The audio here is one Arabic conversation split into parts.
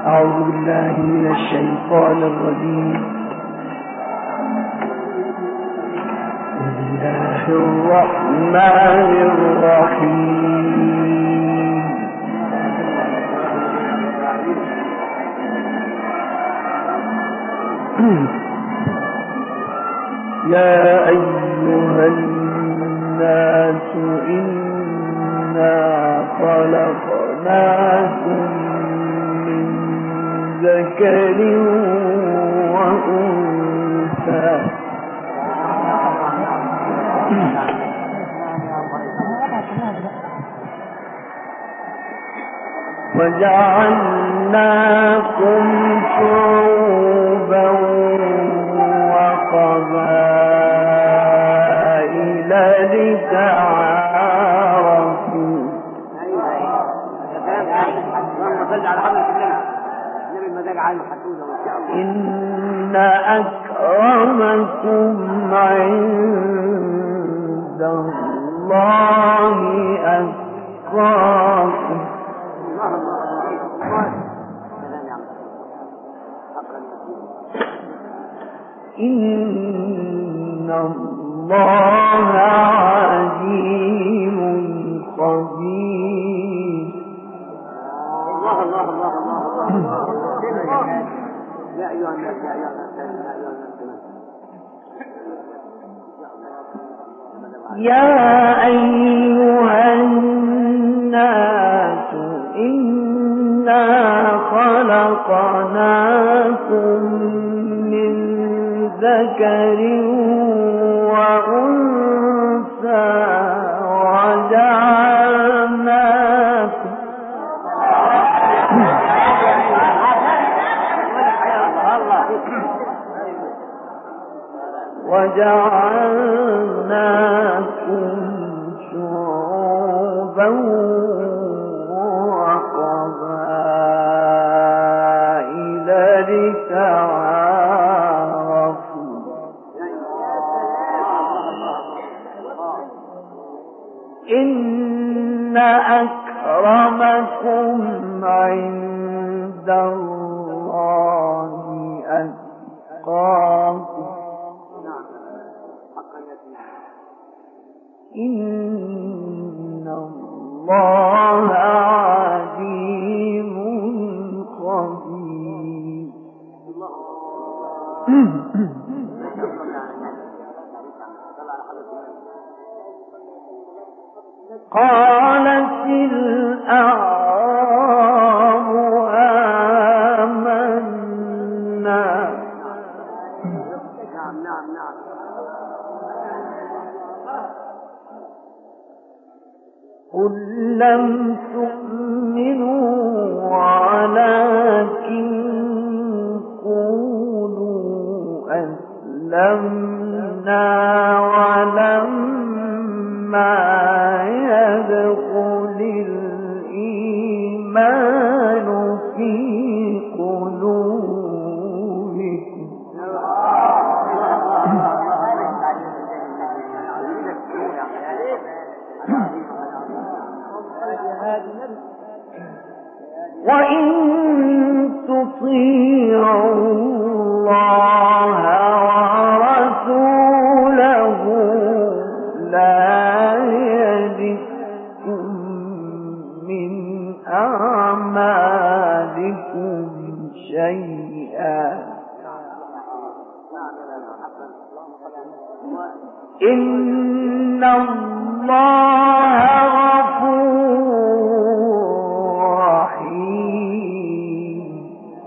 أعوذ بالله من الشيطان الرجيم. بسم الله الرحمن الرحيم. يا أيها الناس إنا خلقناكم من ذكر وأنثى وجعلناكم شعوبا وقبائل لتعارفوا إن أكرمكم عند الله أتقاكم. إن الله عليم خبير. الله الله الله الله. يا أيها الناس يا أيها الناس يا أيها الناس إنا خلقناكم من ذكر وأنثى وجعلناكم شعوبا وقبائل لتعارفوا إن أكرمكم عند الله أتقاكم. إن الله عليم خبير. قالت الأعراب آمنا قل لم تؤمنوا ولكن قولوا أسلمنا ولما يدخل الإيمان في قلوبكم وإن تطيعوا الله ورسوله لا يلدكم من أعمالكم شيئا إن الله غفور رحيم.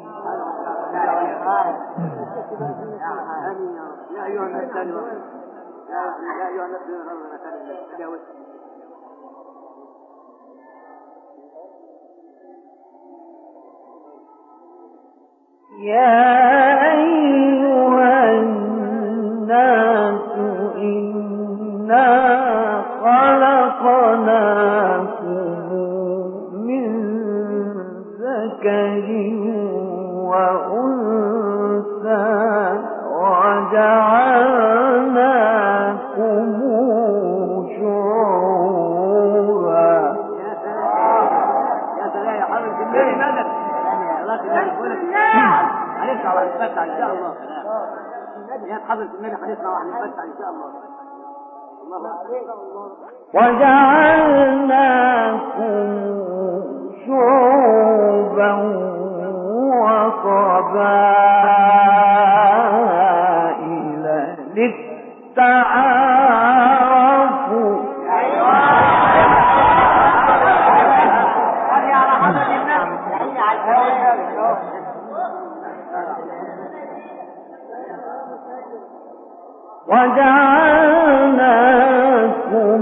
يا أيها الناس يا أيها الناس إنا خلقناكم من ذكر وأنثى وجعلناكم شعوبا. يا سلام يا حبيبي، لماذا؟ هنسمع وهنفتح ان شاء الله. يا حضرة النبي هنسمع وهنفتح ان شاء الله. وجعلناكم شعوبا وقبائل للتعارفوا. وجعلناكم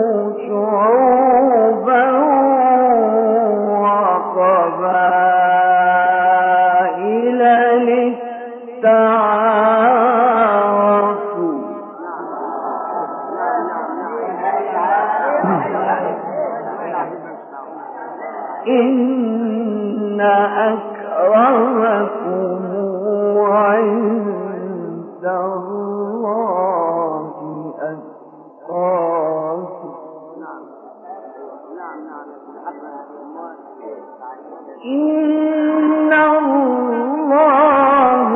شعوبا وقبائل للتعارفوا. إن أكرمكم عند الله أتقاكم. إن الله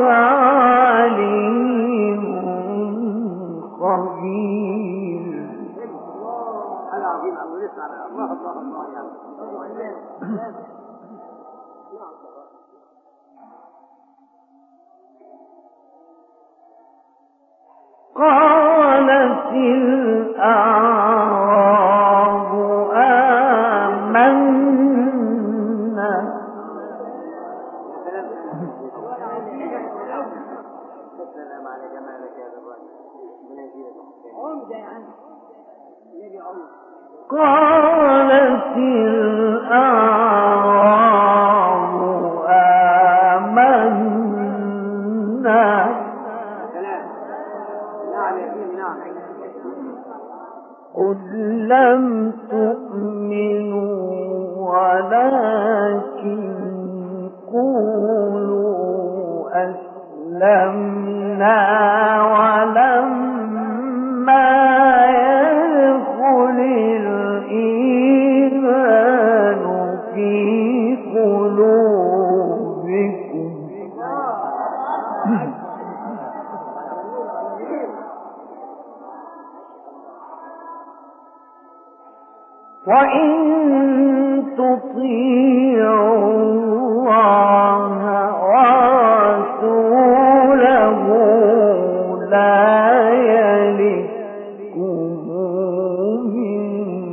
عليم خبير. قالت الأعراب آمنا. قالت الأعراب آمنا. قل لم تؤمنوا ولكن قولوا أسلمنا ولما يدخل الإيمان في قلوبكم. وإن تطيعوا الله ورسوله لا يلدكم من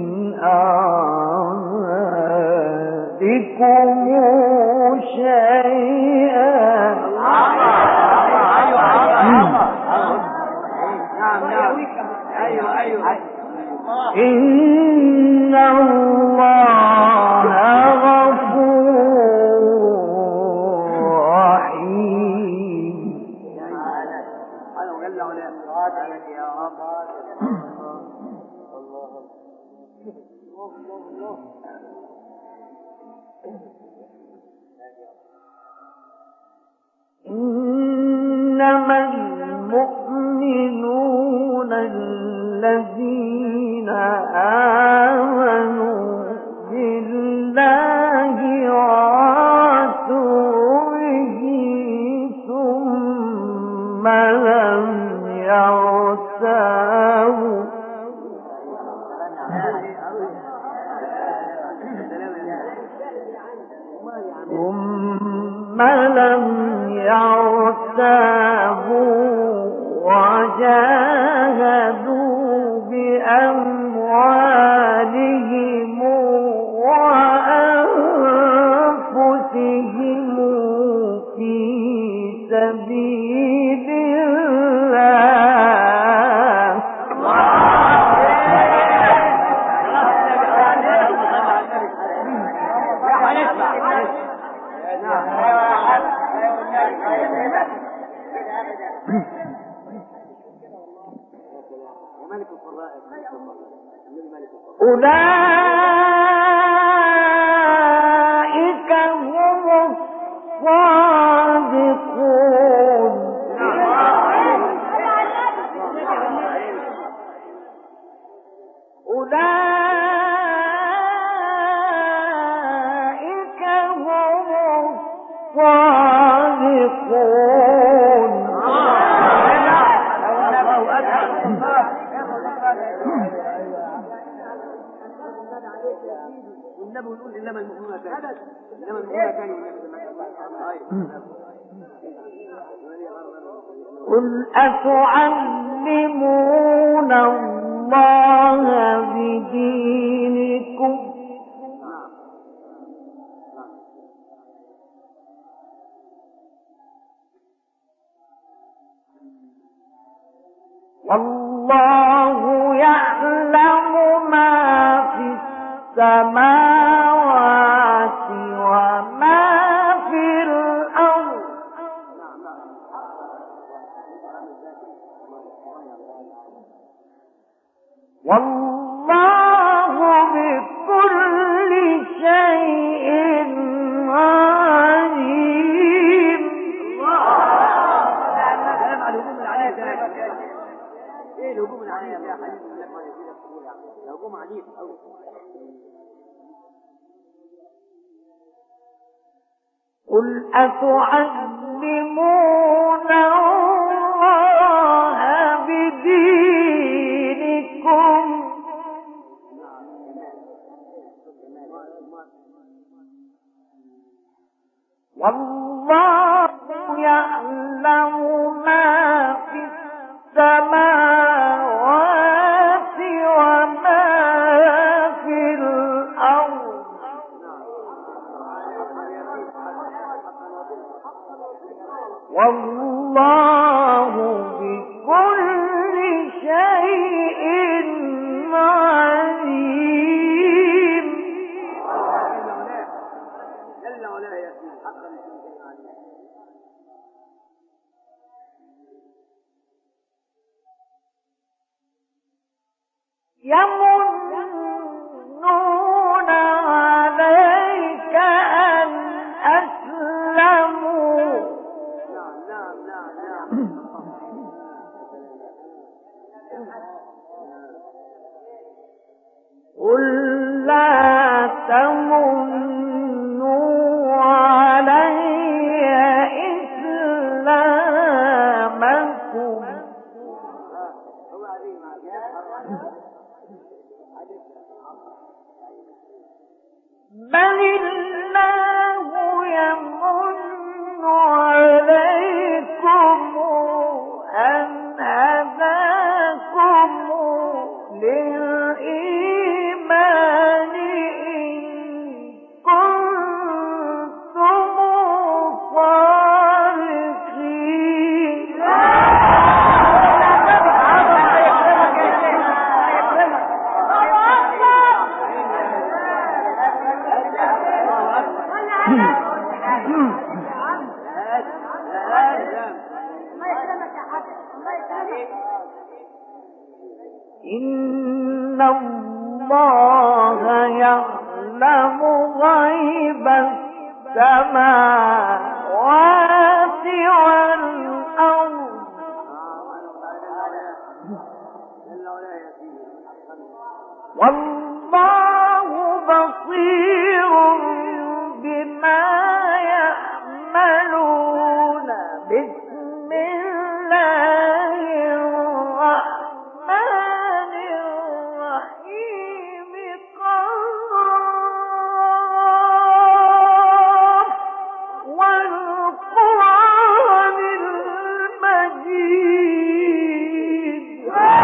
أعمالكم شيئا. إن الله غفور رحيم. إنما المؤمنون الذين آمنوا بالله ورسوله ثم لم يرتابوا وجاهدوا بأموالهم وأنفسهم في سبيل الله. أولئك هم الصادقون. أولئك هم الصادقون. والنبي يقول انما المؤمنون ثاني انما المؤمنون ثاني قل أتعلمون الله بدينكم والله يعلم ما في السماوات وما في الأرض والله بكل شيء عليم. ايه الهجوم العنيف يا حبيبي لما يجي تقول يعني الهجوم عنيف قوي. قل أتعلمون الله بدينكم والله يعلم ما في السماوات وما في الأرض والله بكل شيء عليم. جل وعلا يا سيدي حقا لكل شيء عليم. يمنون عليك أن أسلموا قل لا تمنوا علي إسلامكم بل الله يمن عليكم أن هداكم للإيمان إن كنتم صادقين. إن الله يعلم غيب السماوات والأرض والله بصير بما يعملون. بسم الله الرحمن الرحيم قاف والقرآن المجيد.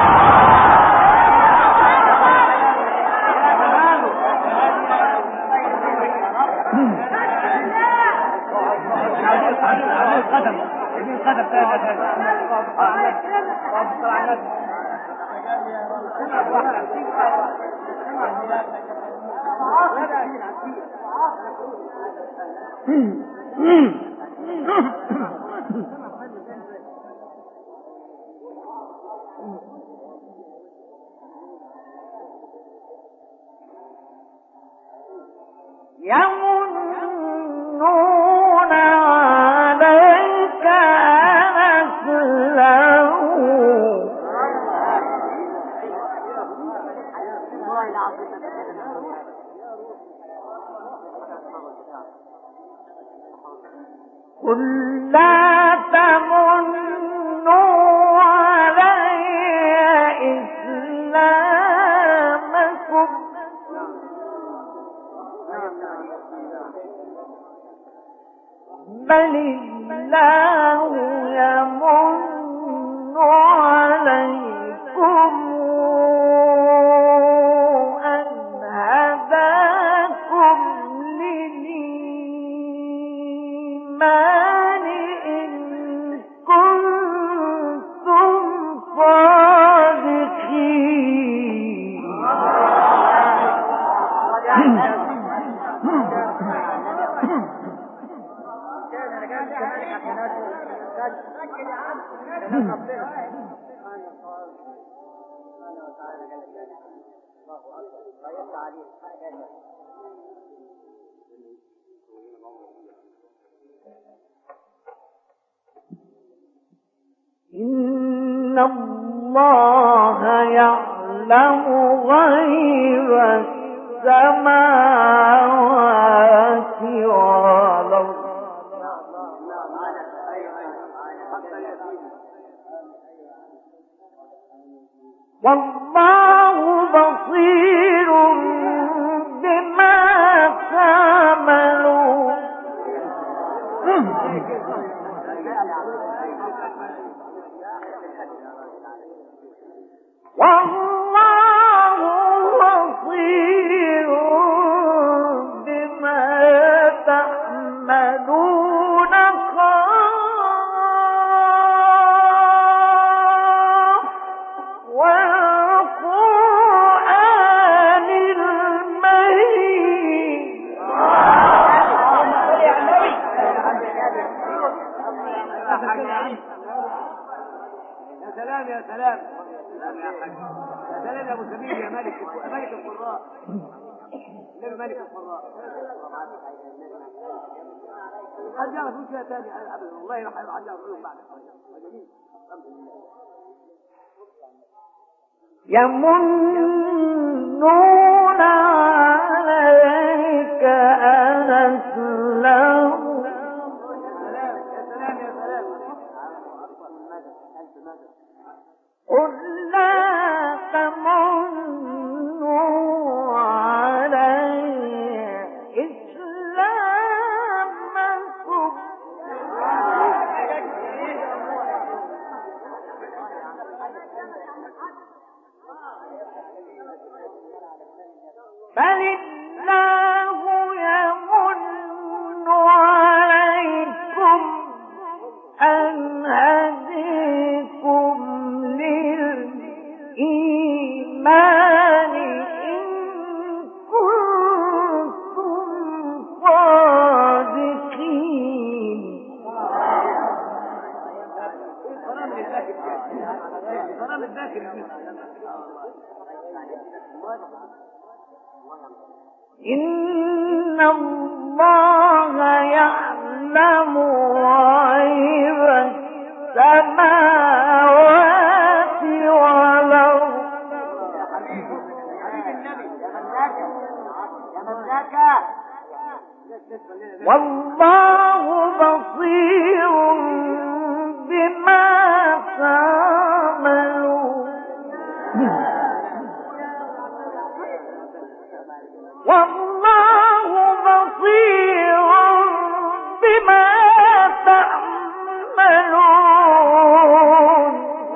يمنون عليك أن أسلموا قل لا بل الله يمن عليكم أن هداكم للإيمان إن كنتم صادقين. إن الله يعلم غيب السماوات والأرض والله بصير بما تعملون. والله بصير بما تعملون والقرآن المجيد. يا سلام يا سلام يا حاج، يا سلام يا ابو سمير يا ملك القراء، النبي ملك القراء. حد يعرف يقول كده تاني ابدا والله راح يعرف يقول بعد. يمنون عليك أن أسلموا. قل لا تمنوا علي إسلامكم بل الله يمن عليكم أن هديكم للإيمان إن كنتم صادقين. إن الله يعلم غيب السماوات والأرض والله بصير بما تعملون. والله بصير بما تعملون.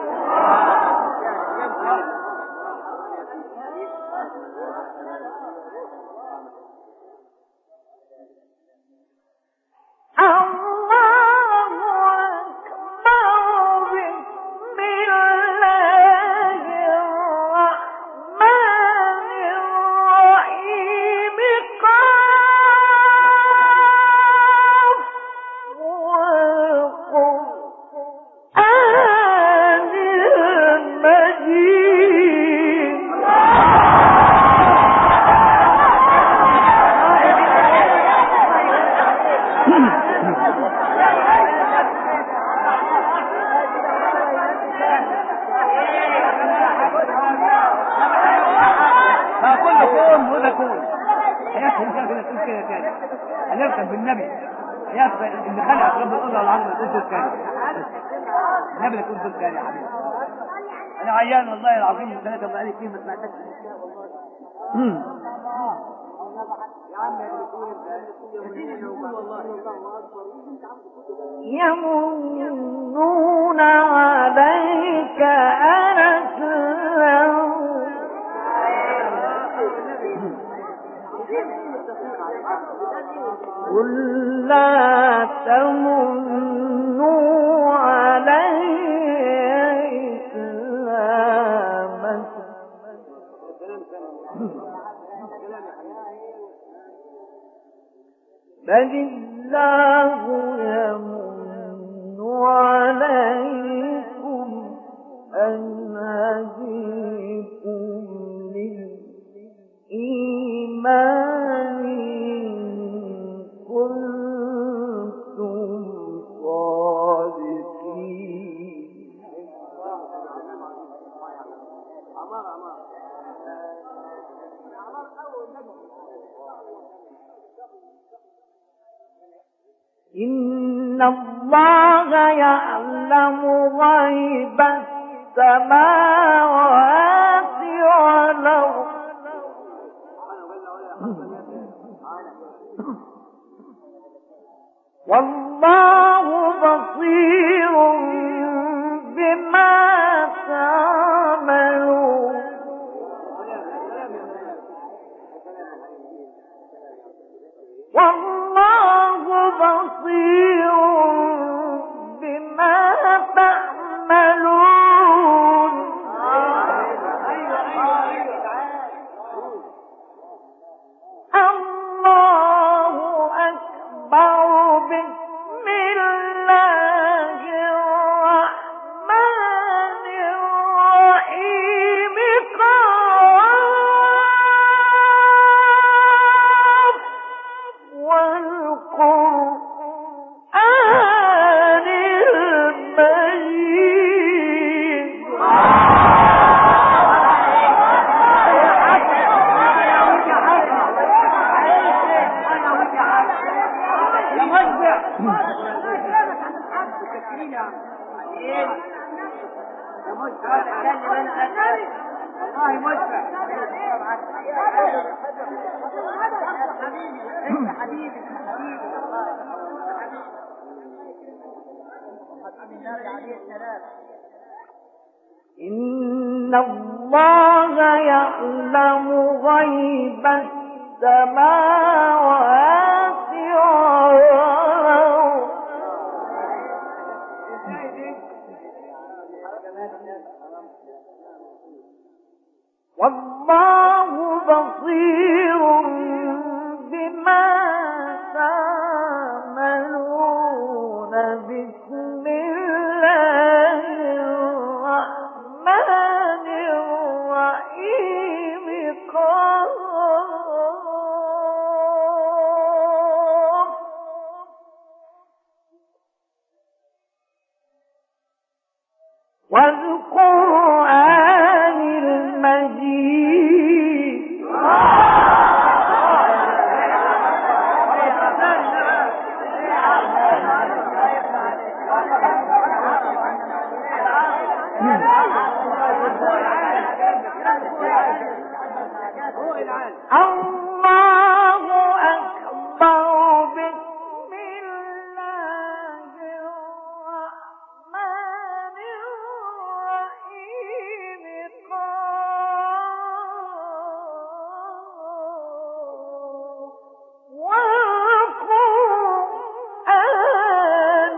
هنركب بالنبي يكفي اللي خلق رب الارض والعالم القدس الثاني. النبي القدس الثاني يا حبيبي. انا عيان والله العظيم 3 بقالي كتير ما سمعتكش. يمنون عليك أن أسلموا قل لا تمنوا علي إسلامكم بل الله يمن عليكم أن هديكم للإيمان إن كنتم صادقين إن الله يعلم غيب السماوات والأرض والله بصير بما تعملون والله بصير بما تعملون الله أكبر بسم الله الرحمن الرحيم قاف والقرآن المجيد إن الله يعلم غيب السماوات والأرض والله بصير بما تعملون بسم الله الرحمن الرحيم قاف والقرآن المجيد الله أكبر بسم الله الرحمن الرحيم قاف والقرآن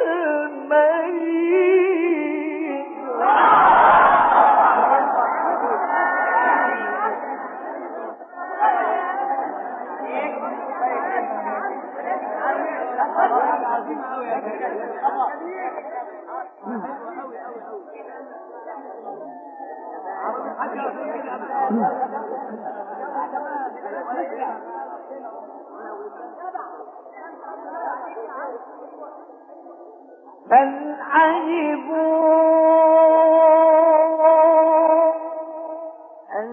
المجيد بل عجبوا أن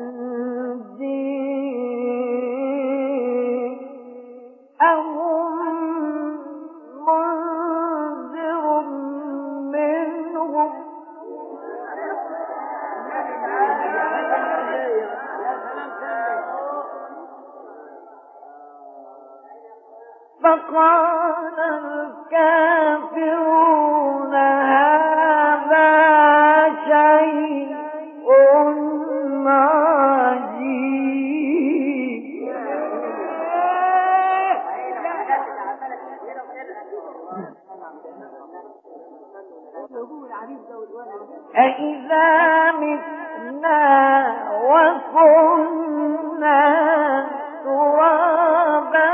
جاءهم منذر منهم قال الكافرون هذا شيء عجيب. أإذا متنا وكنا ترابا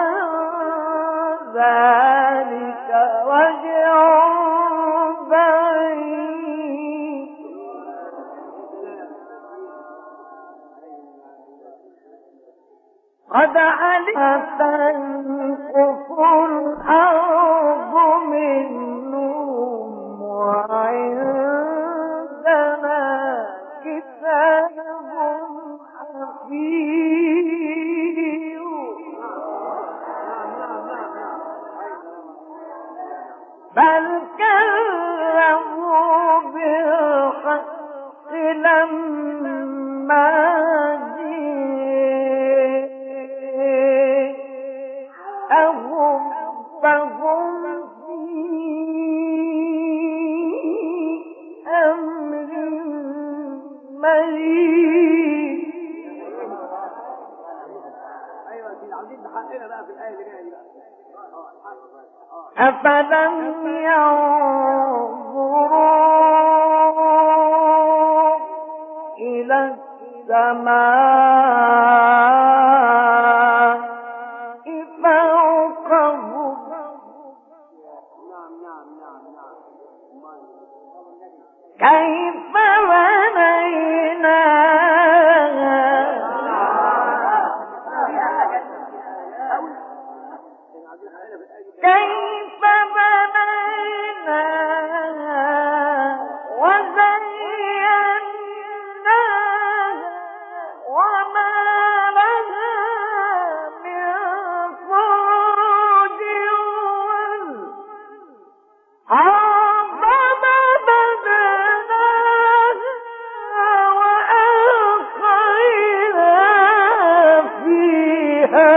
ذلك رجع بعيد. قد علمت تنقص الأرض منهم وعندنا كتاب حفيظ. بل كذبوا بالحق لما جاءهم فهم في أمر مريض. أفلم ينظروا إلى السماء فوقهم كيف بنيناها كيف بنيناها وزيناها وما لها من فروج والأرض مددناها وألقينا فيها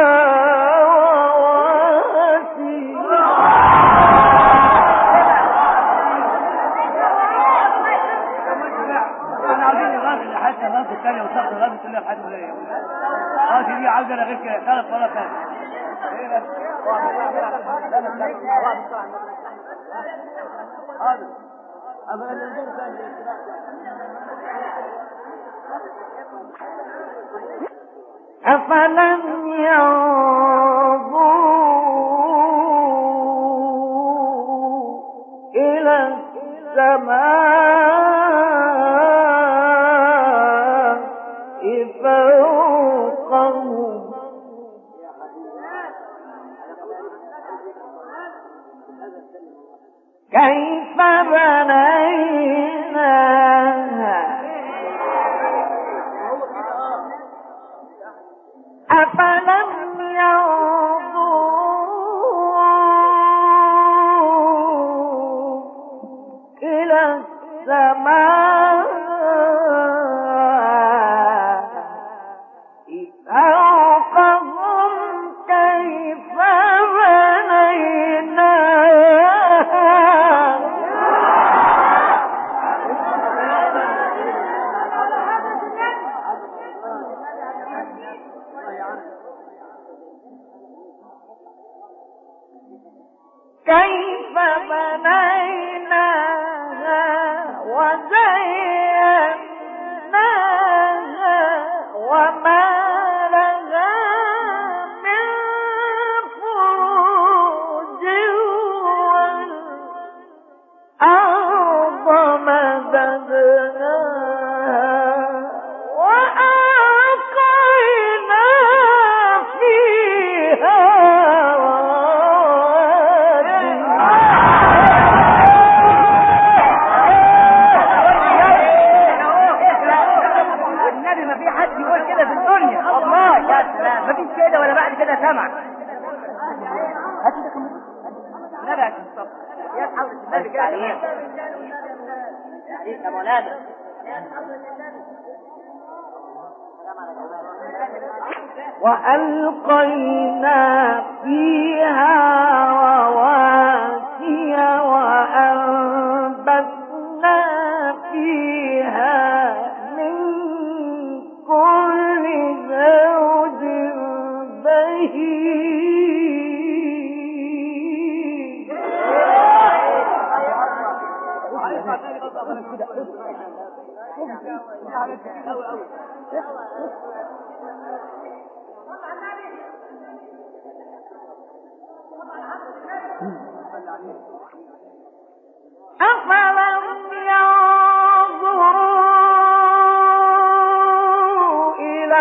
حتى الغاز الثانية وصلت الغاز الثانية لحد ولا غاز دي عاوزة أنا غير كده ثلاث مرات ثانية. أفلم ينظروا إلى السماء فوقهم كيف بنيناها أفلم ينظروا إلى السماء فوقهم كيف بنيناها كيف بنيناها وزيناها وما لها من فروج والأرض مددناها وألقينا فيها مفيش كده ولا بعد كده سمع. النبي عشان الصبر يا حضرة النبي كده عليك يا مولانا. وألقينا فيها رواسي وأنبتنا فيها من كل زوج بهيج. أفلم ينظروا إلى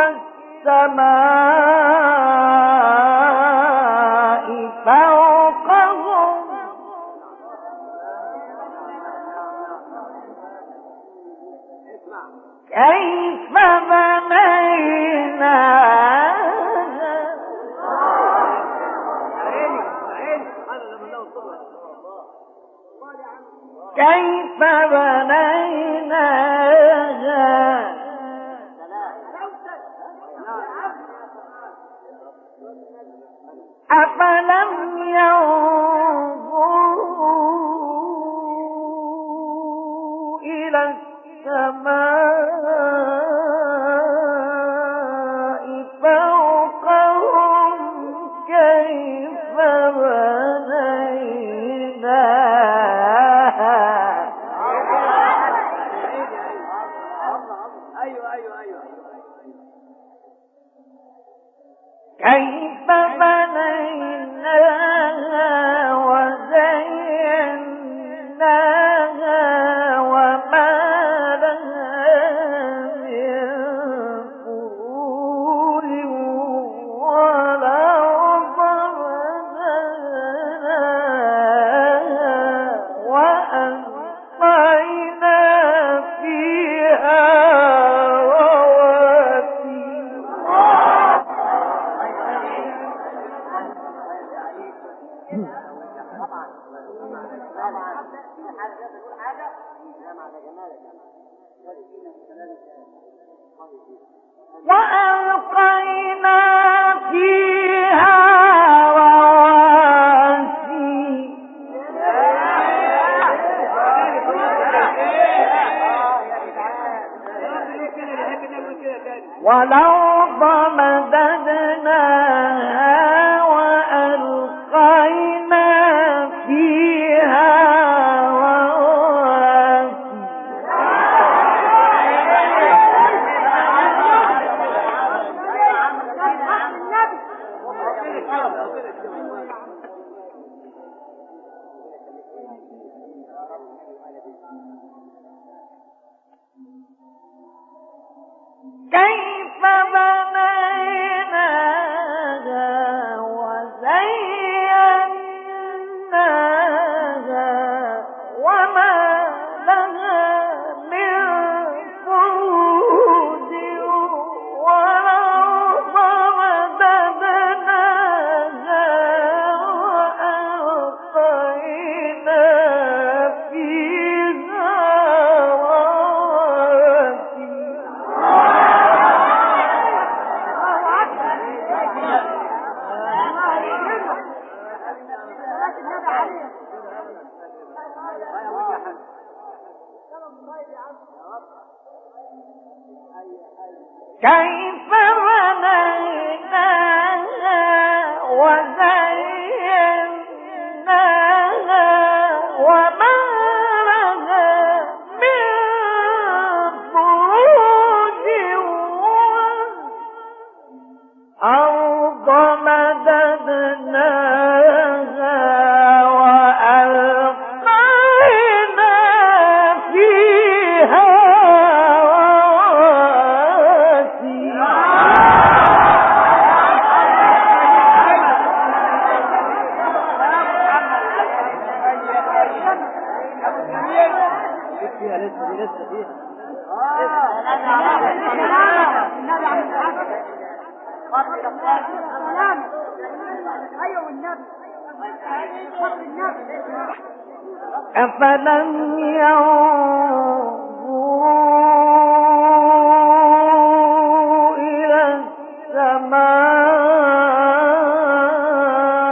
السماء فوقهم كيف بنيناها كيف بنيناها أفلم ينظروا إلى السماء فوقهم كيف بنيناها كيف بنيناها وزيناها وما لها من فروج والأرض مددناها وألقينا فيها رواسي وألقينا فيها رواسي والأرض مددناها وألقينا فيها رواسي كيف بنيناها وزيناها وما لها من فروج والأرض مددناها وألقينا فيها رواسي كيف بنيناها وزيناها وما لها من فروج والأرض مددناها وألقينا فيها رواسي أفلم ينظروا إلى السماء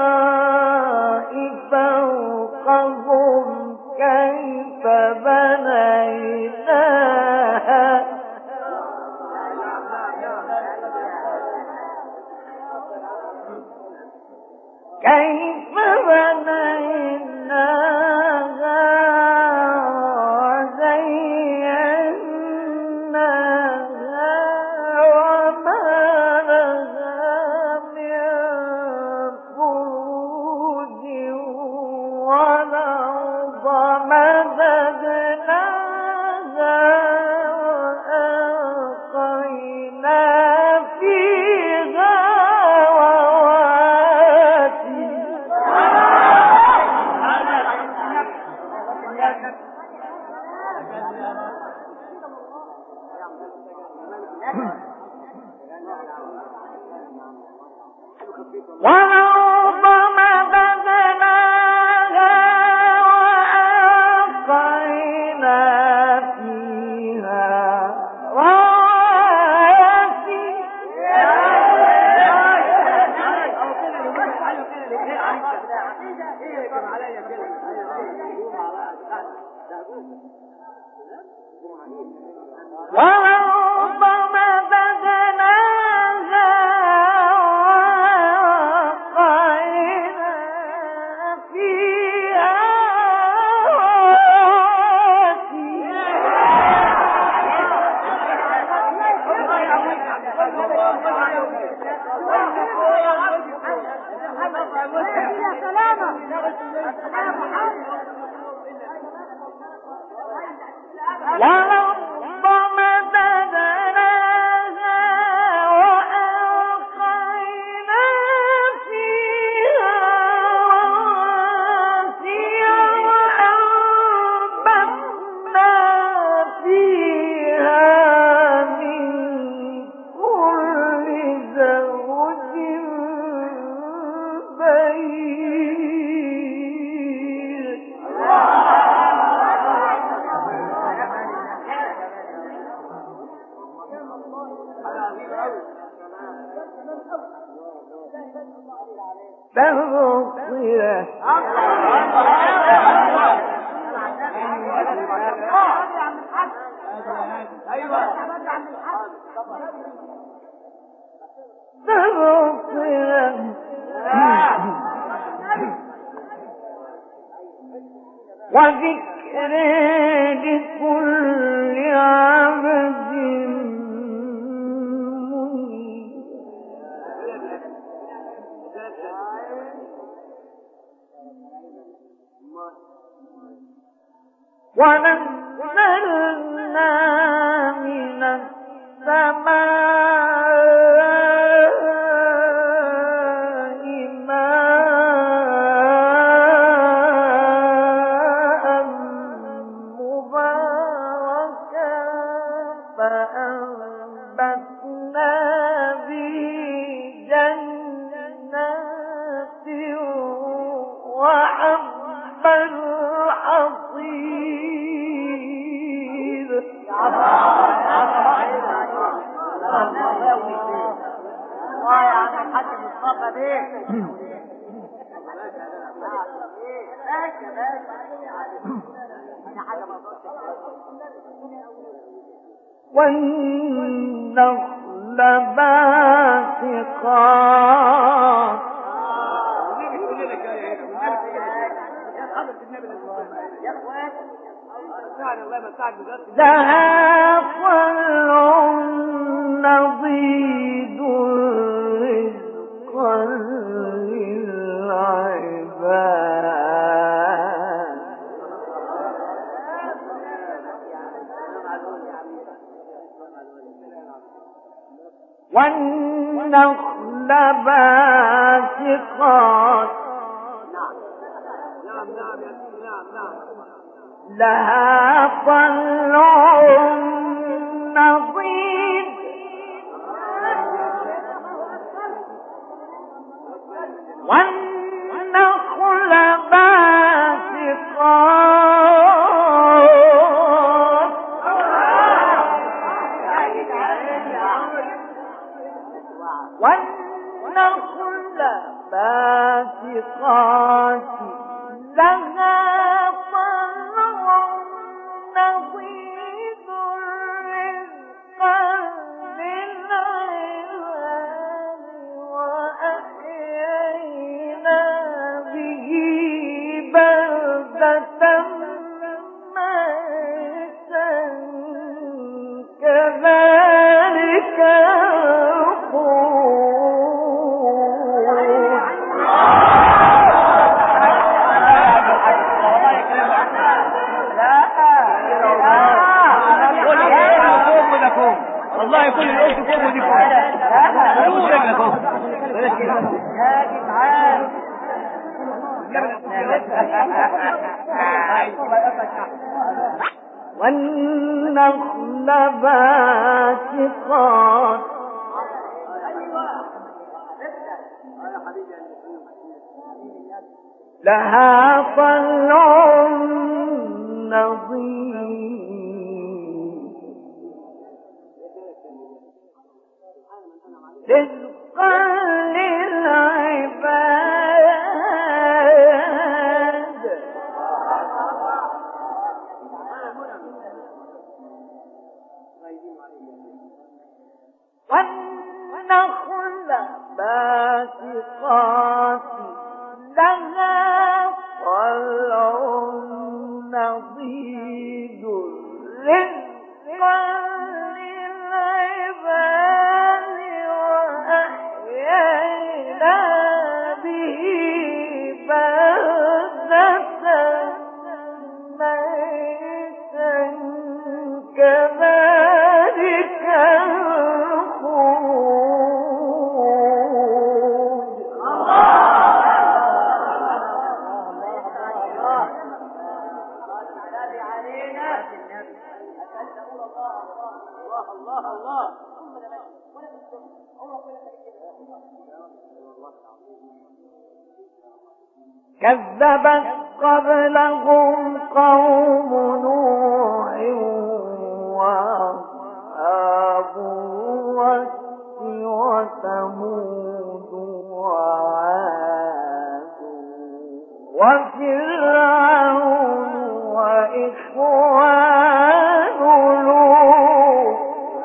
وذكر لكل عبد منيب ونزلنا من السماء ماء مباركا فأنبتنا به جنات وحب الحصيد والنخل باسقات لها طلع نضيد رزقا للعباد والنخل باسقات لها طلع نضيد والنخل باسقات والنخل باسقات لها بلدة والله كل اللي قلته كله دي فوق مش رجلك اهو بلاش كده يا جدعان والنخل باسقات لها طلع نضيد رزقا للعباد والنخل باسقات لها طلع نضيد رزقا للعباد وأحيينا به بلدة ميتا كذلك الخروج كذبت قبلهم قوم نوح وأصحاب الرس وثمود وعاد وفرعون وإخوان لوط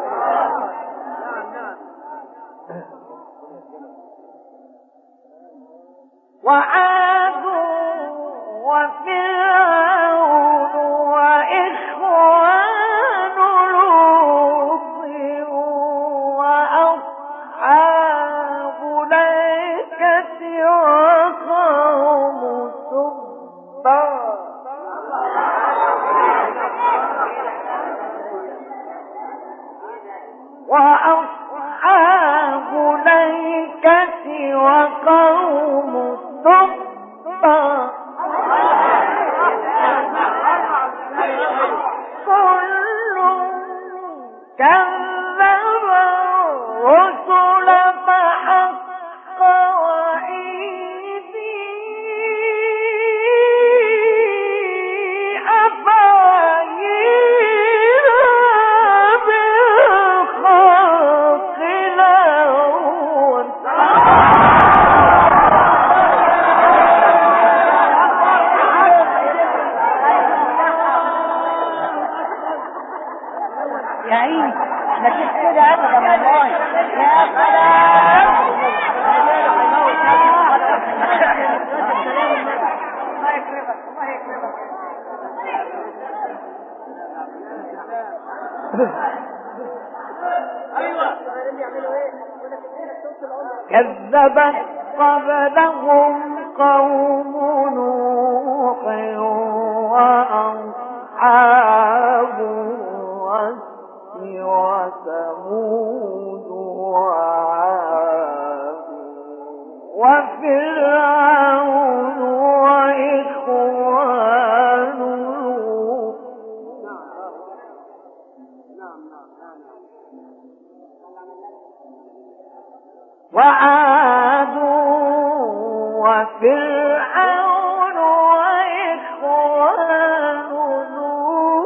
وعاد وفرعون وإخوان لوط وأصحاب الأيكة وقوم تبع وأصحاب الأيكة وقوم تبع كل كذب الرسل فحق وعيدي أفعينا بالخلق الأول يا عيني ما كنت كده ابدا والله يا سلام الله يكرمك الله يكرمك كذبت قبلهم قوم نوح وأصحاب الرس وثمود وعاد وفرعون وإخوان لوط وعاد وفرعون وإخوان لوط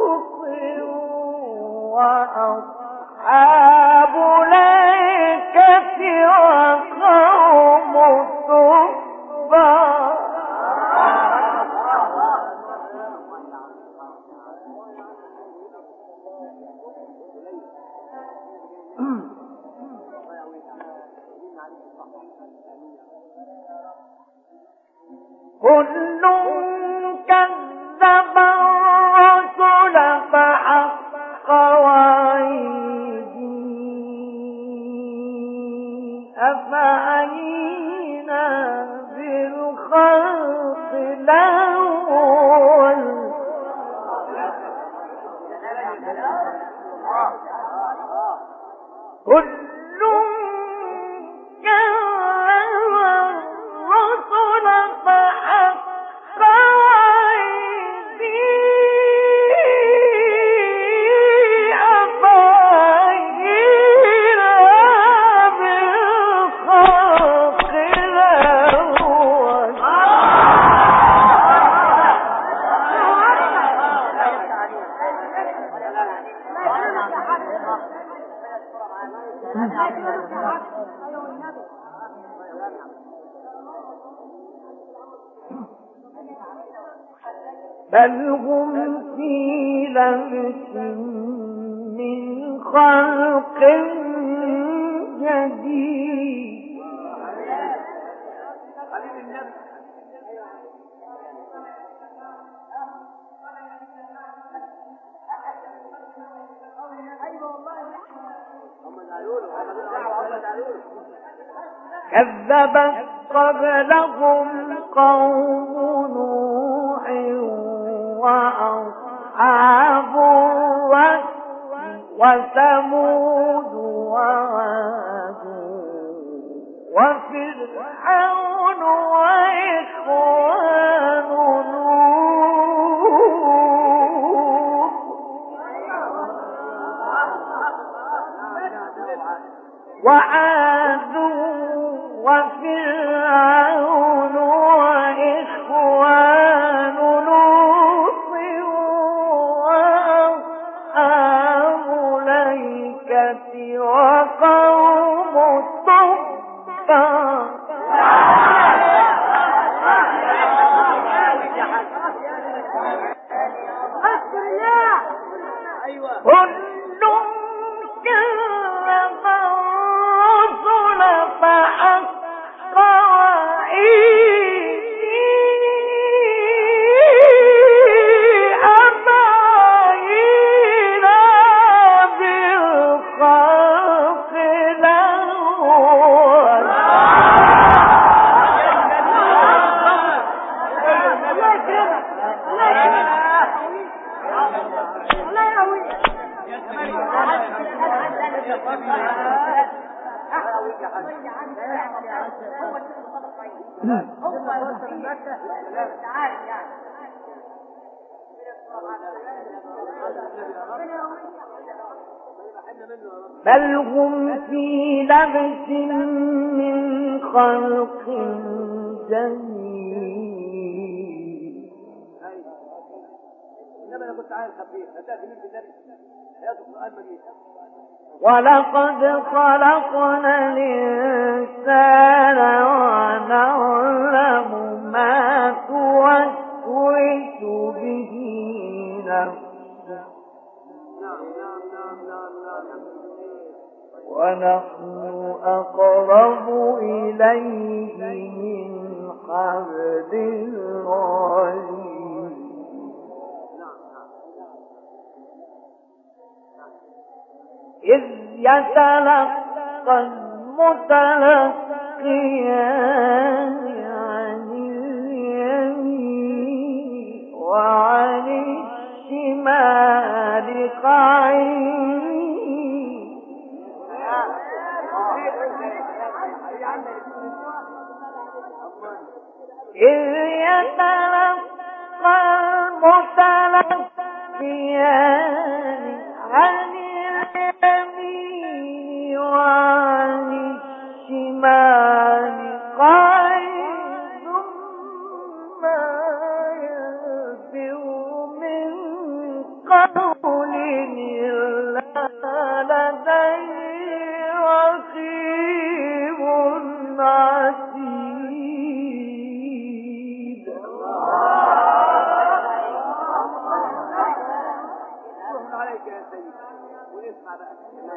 بل هم في لبس من خلق جديد. كذبت قبلهم قوم نوح وأصحاب الرس وثمود وعاد وفرعون وإخوان لوط وعاد وفرعون وإخوان لوط وأصحاب الأيكة وقوم تبع. بل هم في لبس من خلق جديد. ولقد خلقنا الإنسان ونعلم ما توسوس به نفسه ونحن أقرب إليه من حبل الوريد. إذ يتلقى المتلقيان عن اليمين وعن الشمال قعيد. إذ يتلقى المتلقيان عن اليمين وعن الشمال قعيد ما يلفظ من قول إلا لديه رقيب عتيد. عليك يا سيدي ونسمع بقى.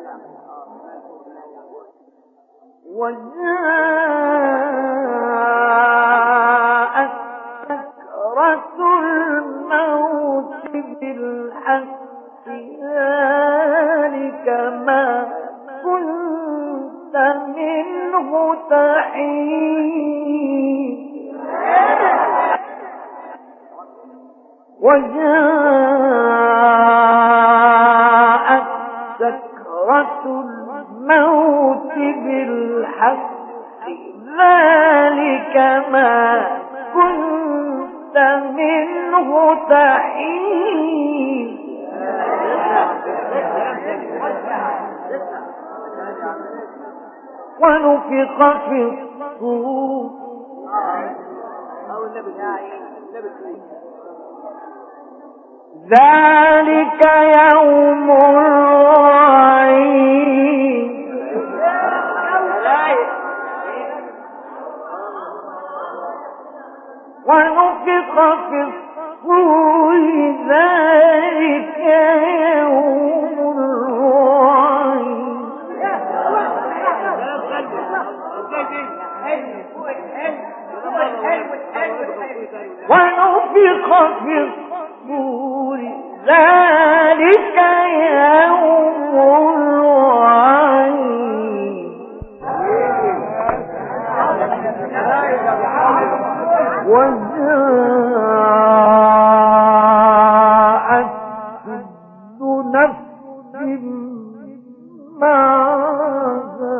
وجاءت سكرة الموت بالحق ذلك ما كنت منه تحيد. وجاءت سكرة الموت ونفخ في الصور ذلك يوم الوعيد ونفخ في الصور ذلك يوم الوعيد ونفخ في الصور ذلك يوم الوعيد وجاءت كل نفس معها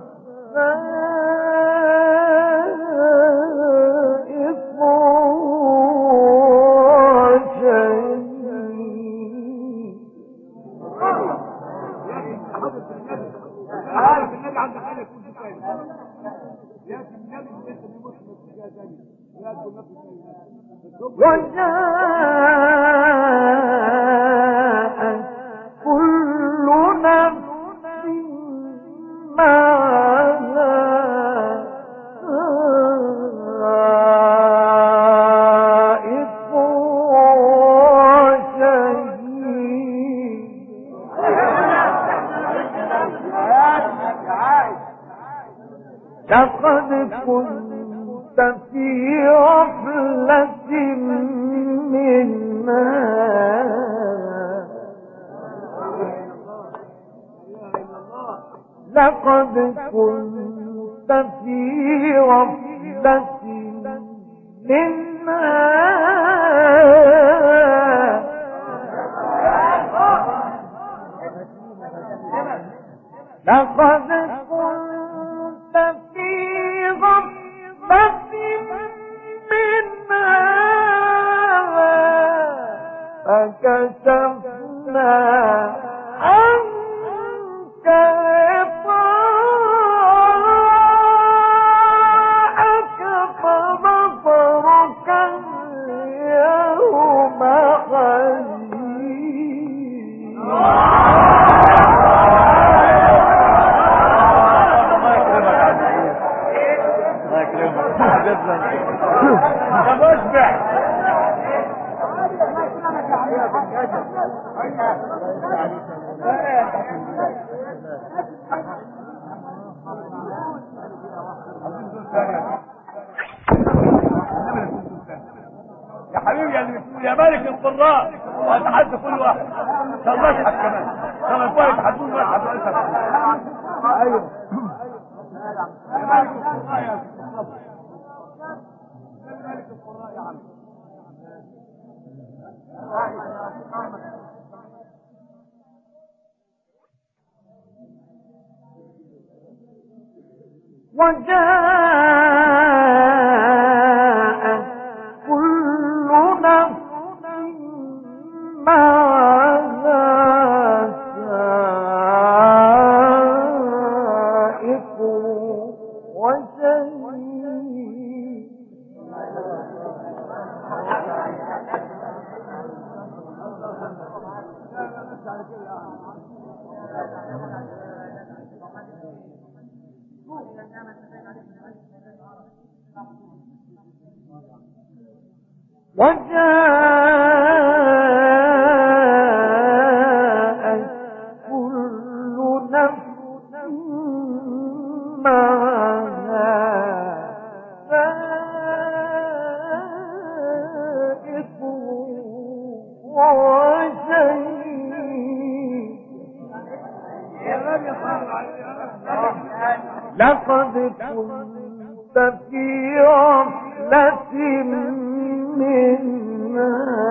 وجاءت كل نفس معها سائق وشهيد لقد كنت في غفلة منا لقد كنت في غفلة منا لقد كنت في غفلة منها فكشفنا عنك غطاءك فبصرك اليوم يا حبيبي يا اللي بتقول يا ملك القراء واتحدى كل واحد طب مشهد كمان طب كويس هتقول مشهد ايوه يا ملك القراء يا ملك القراء يا عم وجاءت كل نفس معها سائق وشهيد وجاءت كل نفس معها سائق وشهيد لقد كنت في غفلة منا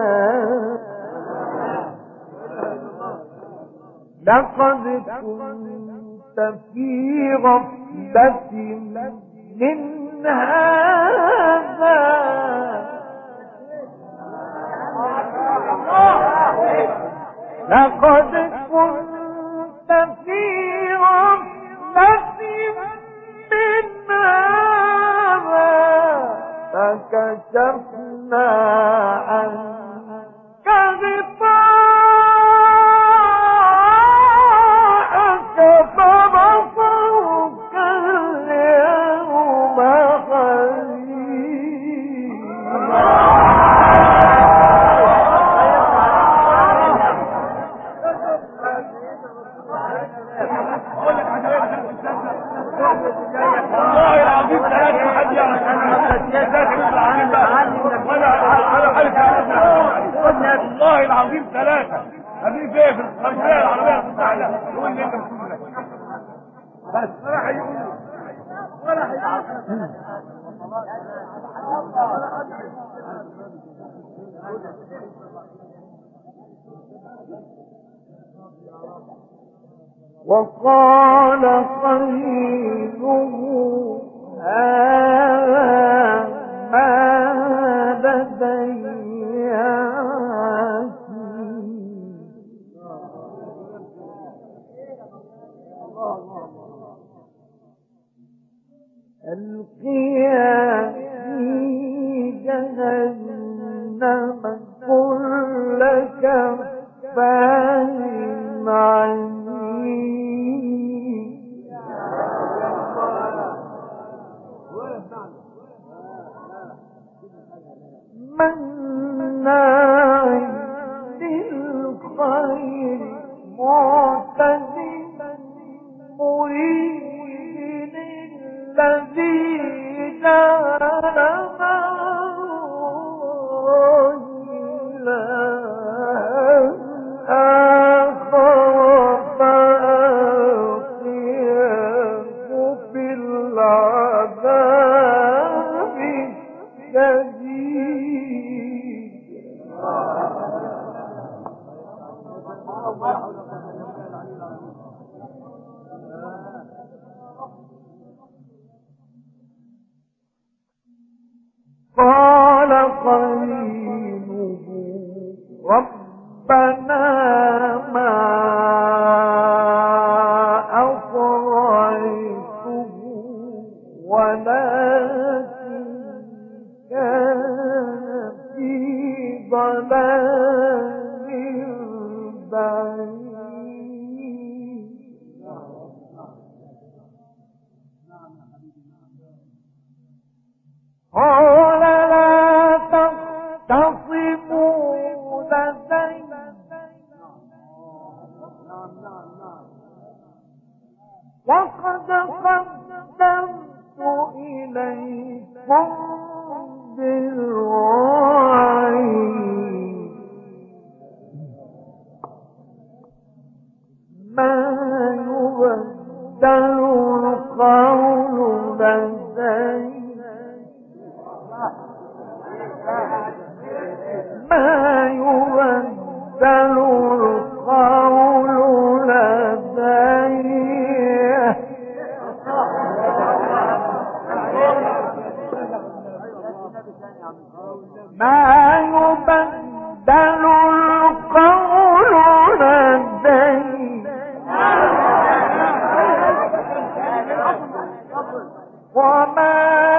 لقد كنت في غفلة من هذا لقد كنت في غفلة فكشفنا عنك غطاءك فبصرك اليوم والله العظيم ثلاثة حد يعرف والله العظيم ثلاثة هذه فيه في القرية العربية المتحدة يقول لي انت بتقول لك بس ولا هيقولوا ولا هيقولوا وقال قرينه هذا ما لدي القيا في جهنم كل كفار عنيد مناع للخير معتد مريد الذي جعل قال قرينه ربنا ما أطغيته ولكن كان في ضلال بعيد قال لا تختصموا لدي وقد قدمت إليكم بالوعي ما يبدل القول لدي ما يبدل القول لدي ما يبدل القول لدي وما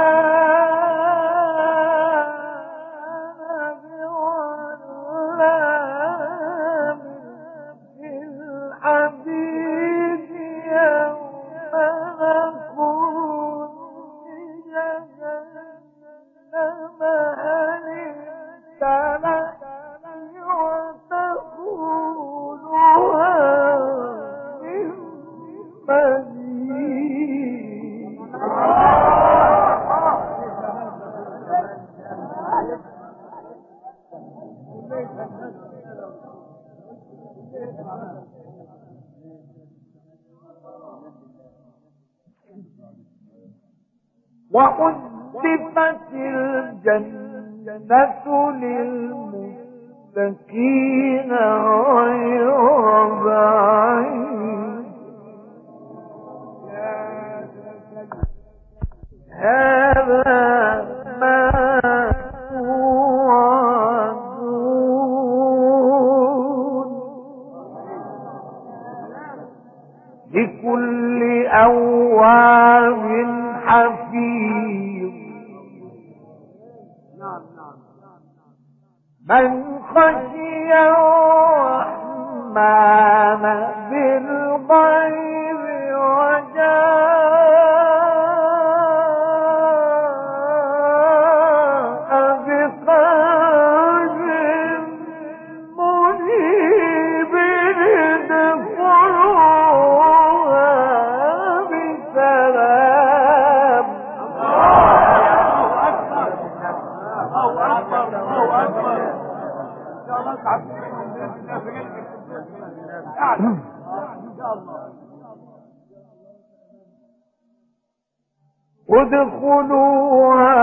وأزلفت الجنة للمتقين غير بعيد هذا ما توعدون لكل أواب حفيظ من خشي الرحمن بالغيب وجاء بقلب منيب ادخلوها بسلام. ادخلوها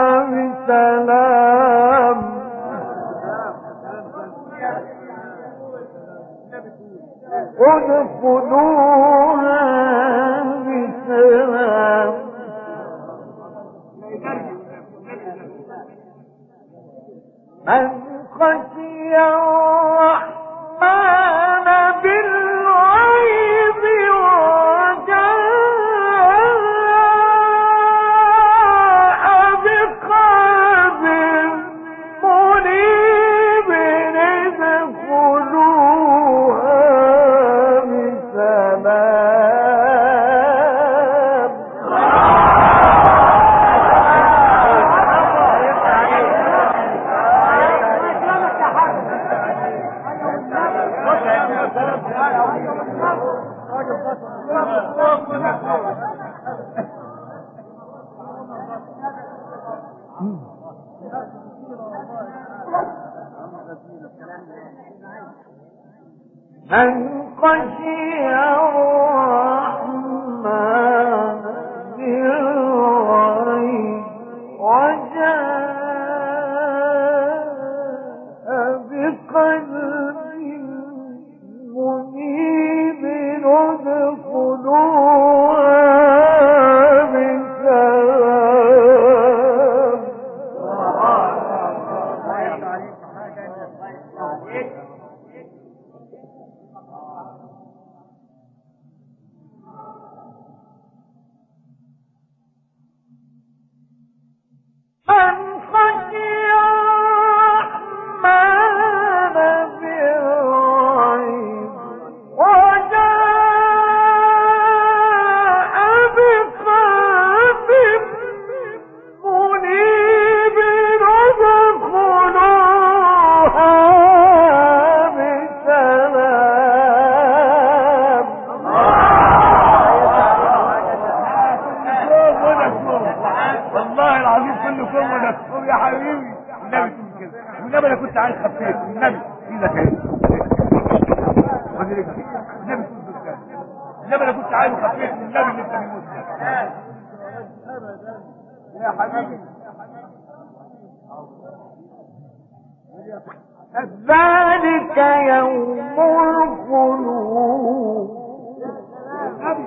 بسلام. ادخلوها بسلام. من خشي الرحمن بالغيب وجاء بقلب منيب ادخلوها بسلام. من خشي الرحمن بالغيب وجاء بقلب منيب ادخلوها بسلام. من خشي الرحمن بالغيب وجاء بقلب منيب ادخلوها بسلام. والله العظيم كلكم ونفسكم يا حبيبي. النبي تقول كده، والنبي انا كنت عايز خفيف النبي ايدك اهي. النبي تقول كده، النبي انا كنت عايز خفيف النبي اللي انت بيموت يا حبيبي. ذلك يوم الخلود. النبي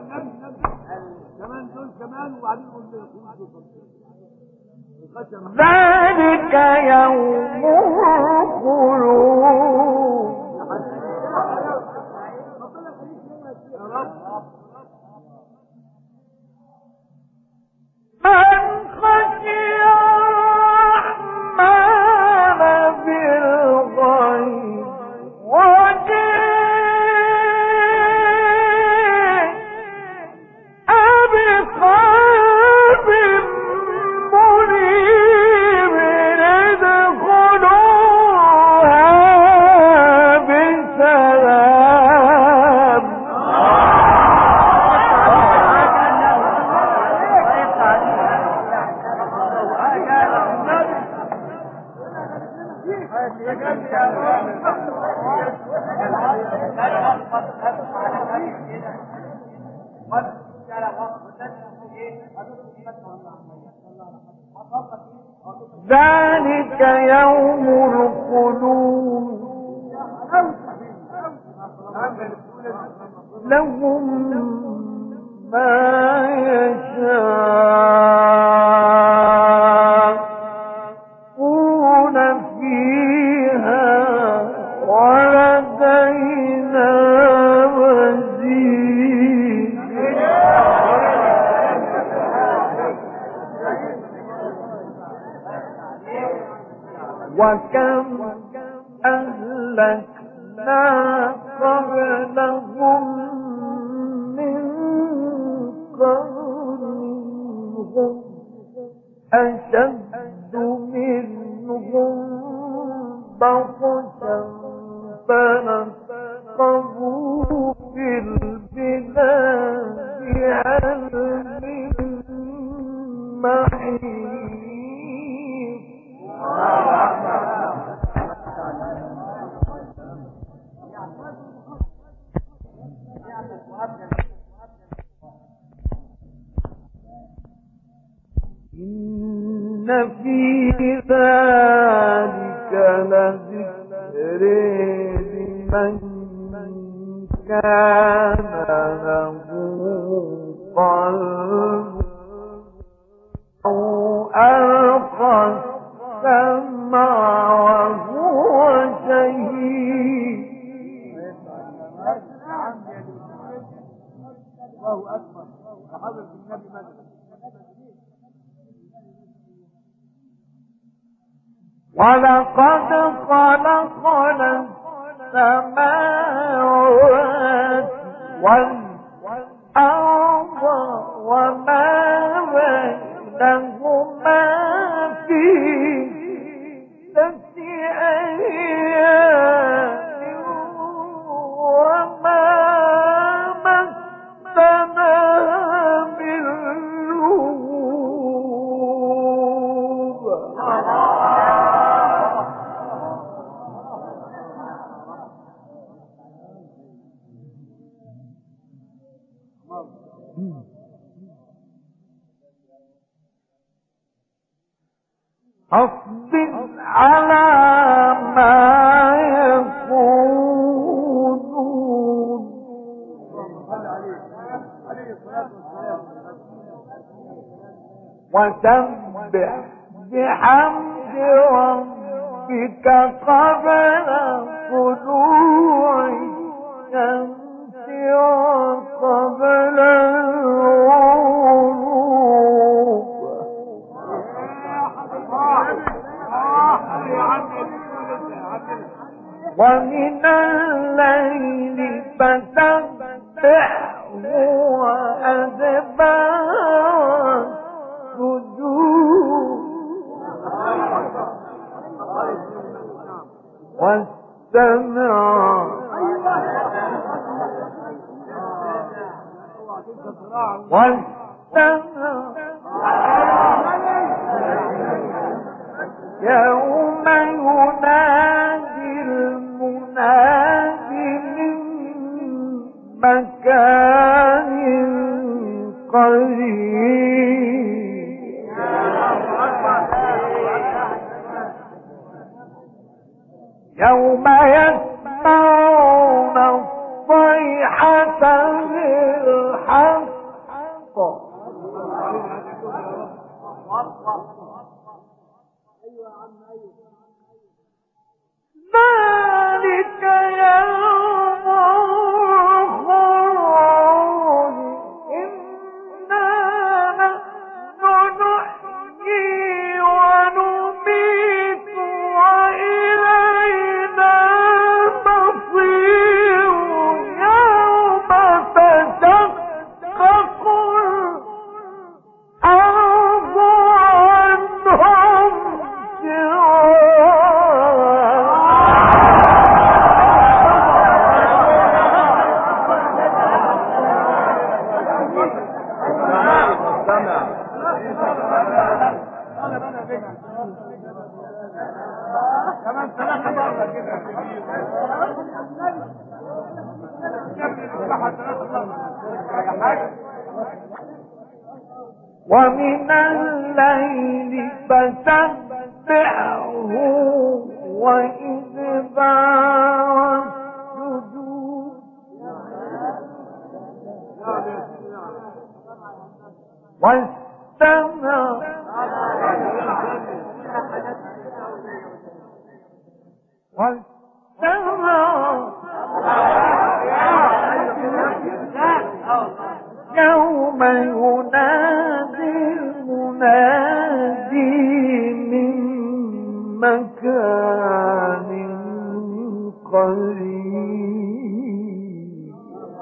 كمان دول كمان وبعدين قول لي ذلك يوم الخلود. يا رب. من خشي الرحمن بالغيب وجاء بقلب منيب ادخلوها بسلام. ذلك يوم الخلود. لهم ما يشاءون فيها ولدينا مزيد. وكم أهلكنا قبلهم من قرن هم أشد منهم بطشا فنقبوا في البلاد هل من محيص. إن في ذلك لذكر لمن كان له قلب أو ألقى السمع وهو شهيد. الله أكبر. حضرة النبي مدد. ولقد خلقنا السماوات والأرض وما بينهما في ستة أيام وما مسنا من لغوب. أصبر على ما يقولون وسبح بحمد ربك قبل طلوع الشمس وقبل الغروب ومن الليل فسبحه وأدبار السجود والسمع يوم ينادي المنادي من مكان قريب يوم يسمعون الصيحة بالحق ذلك يوم الخروج إنا نحن نحيي ونميت وإلينا المصير يوم تشقق الأرض عنهم كمان 3 مرة كده ومن الليل فسبحه وإدبار السجود والسمع يوم ينادي المنادي من مكان قريب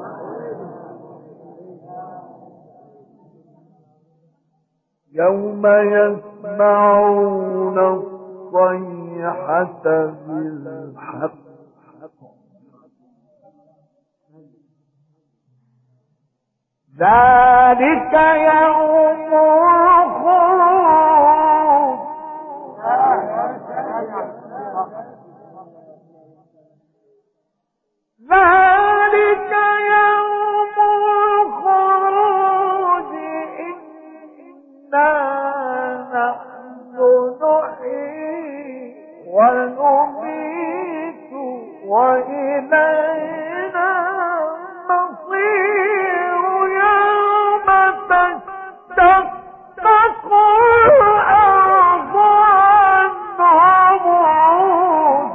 يوم يسمعون الصيحة بالحق ذلك يوم الخروج ذلك يوم الخروج إنا نحن نحيي ونميت وإلينا المصير يوم تشقق الأرض عنهم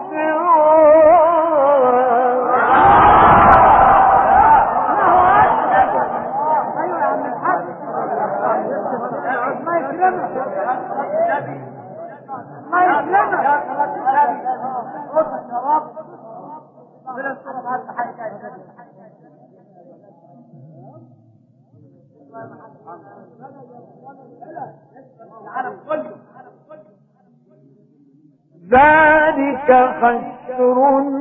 ذلك خسر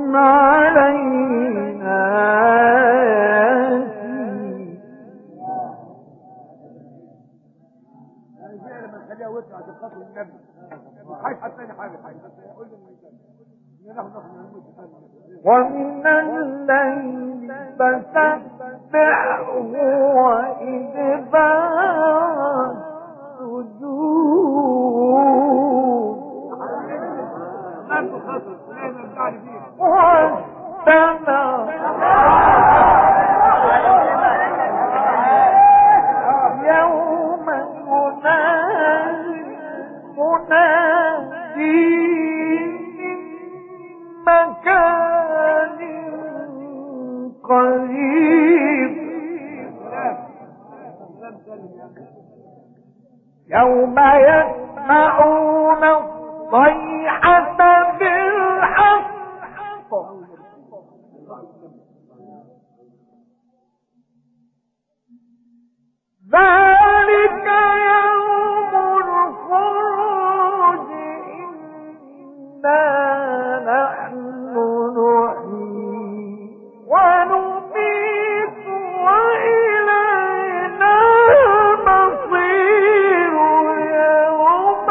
علينا ومن الليل فسبحه وإدبار السجود واستمع يوم منادي من مكان قريب يوم يسمعون الصيحة بالحق ذلك يوم الخروج إنا نحن نحيي ونميت وإلينا المصير يوم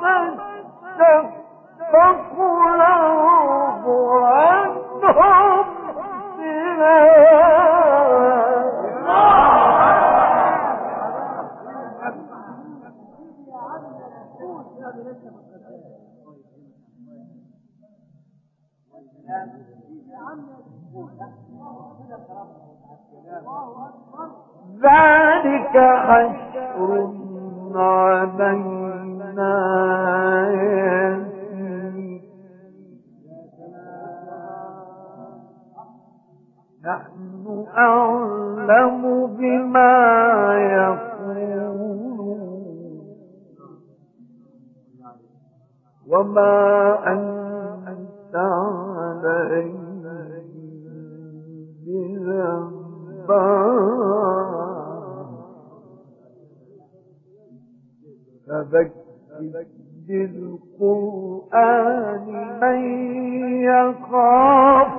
تشقق الأرض عنهم ذلك حشر علينا يسير نحن أعلم بما يقولون وما أنت عليهم بجبار فذكر بالقرآن من يخاف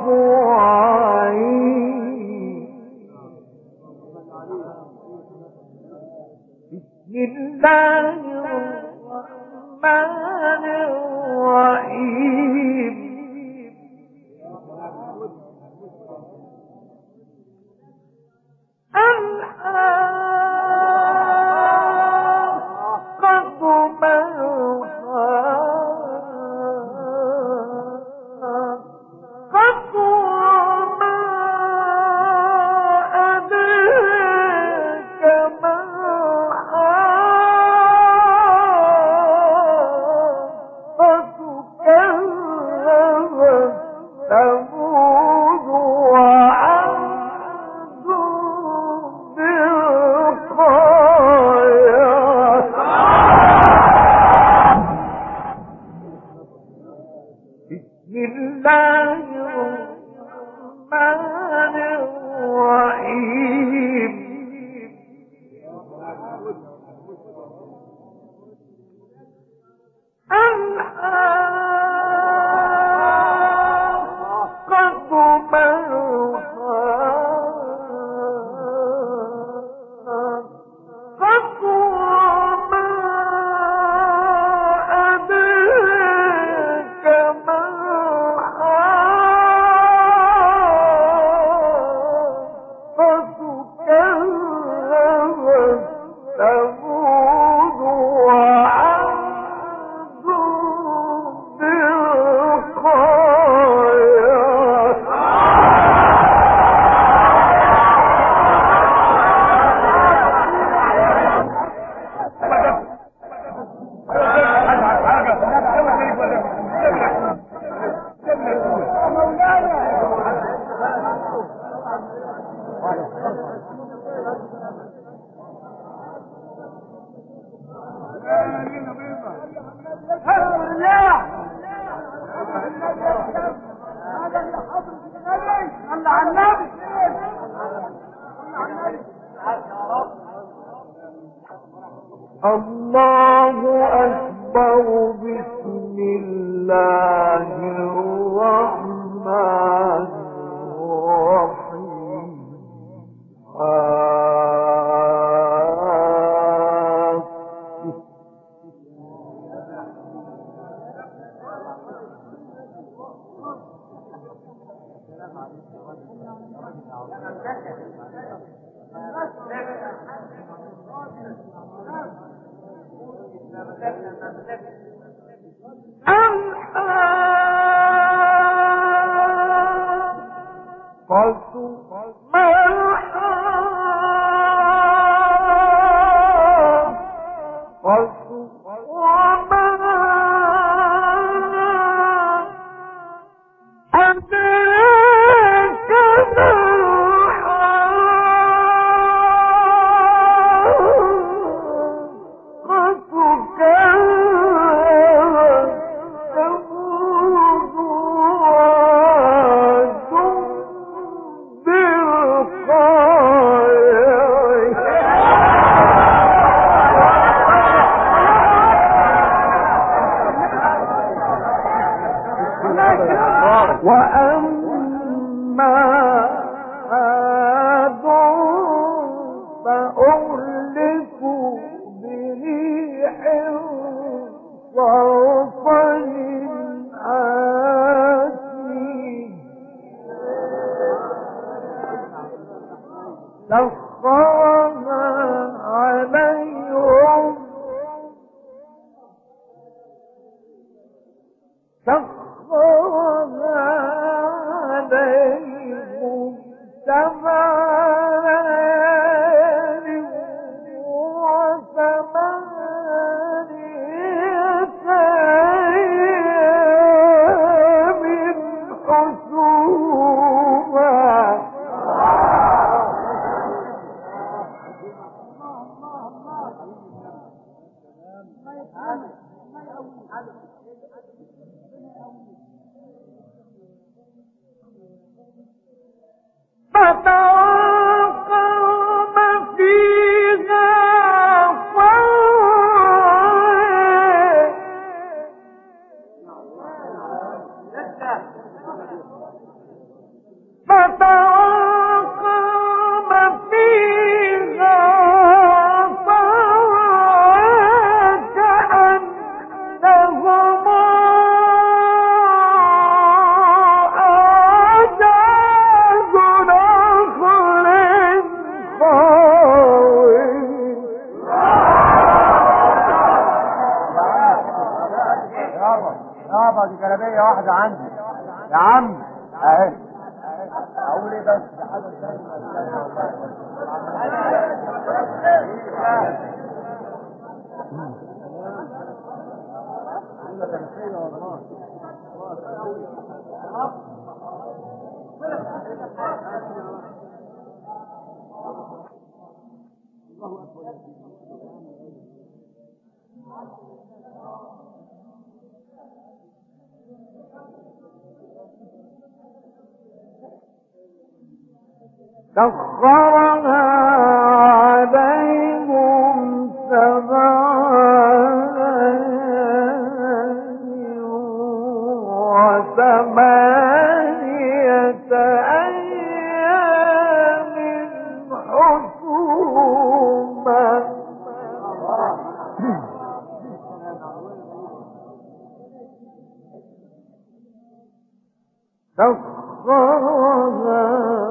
وعيد بسم الله الرحمن الرحيم ثمود صل على النبي. الله أكبر. بسم الله الرحمن الرحيم. وأما عاد فأهلكوا بريح صرصر عاتيه سخرها عليهم سبع ليال وثمانية أيام حسوما. فتوقم فيها دي جلابيه واحده عندي يا عم اهي. اقول ايه بس ده حاجه سخرها عليهم سبع وثمانية أيام حسوما. سخرها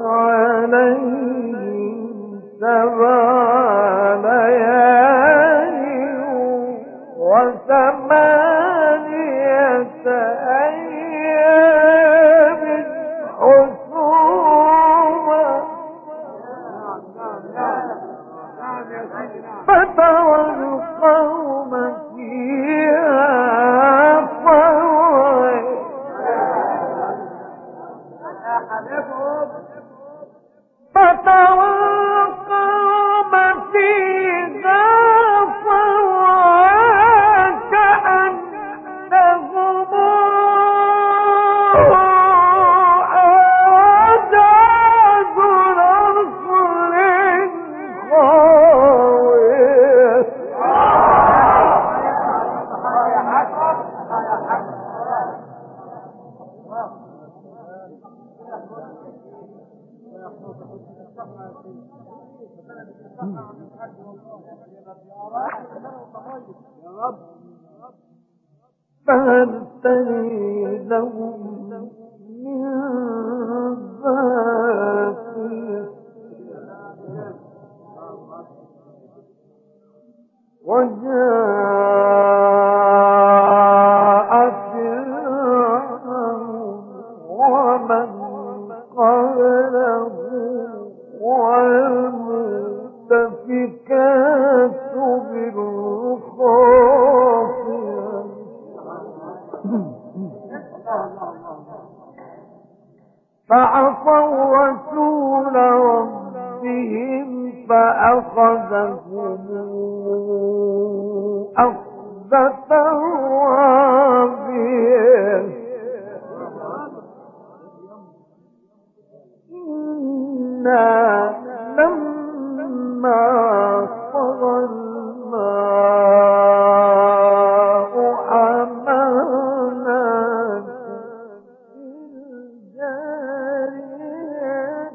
عليهم سبع ليال وثمانية أيام حسوما. فترى القوم فيها صرعى فترى القوم فيها صرعى كأنهم أعداء فهل تري لهم من باقية وجاء فرعون ومن قبله والمؤتفكات بالخاطئة فعصوا رسول ربهم فأخذهم أخذة رابية إنا لما طغى الماء حملناكم في الجارية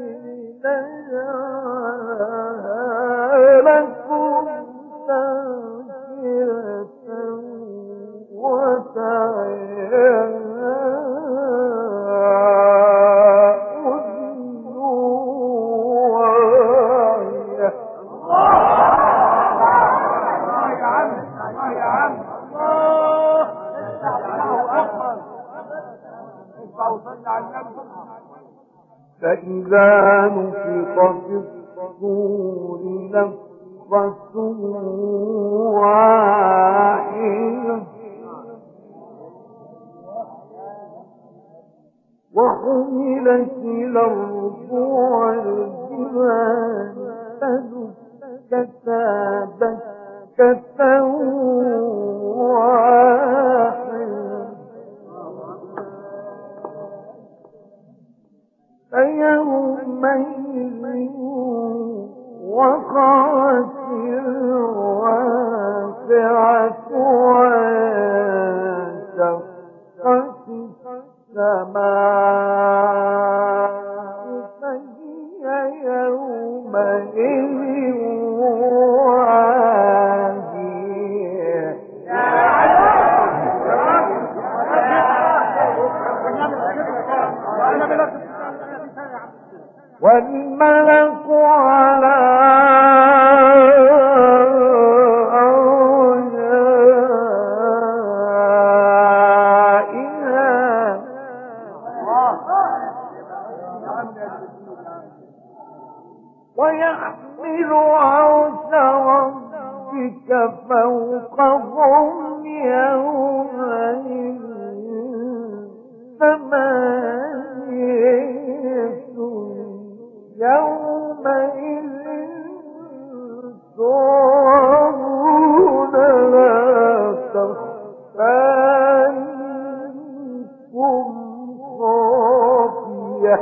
لنجعلها لكم تذكرة وتعيها أذن واعية. فإذا نفخ في الصور نفخة واحدة وحملت الأرض والجبال فدكتا دكة واحدة فيومئذ وقعت الواقعة وانشقت السماء فهي يومئذ واهية. والملك على أرجائها ويحمل عرش ربك فوقهم يومئذ ثمانية يومئذ تعرضون لا تخفى منكم خافية.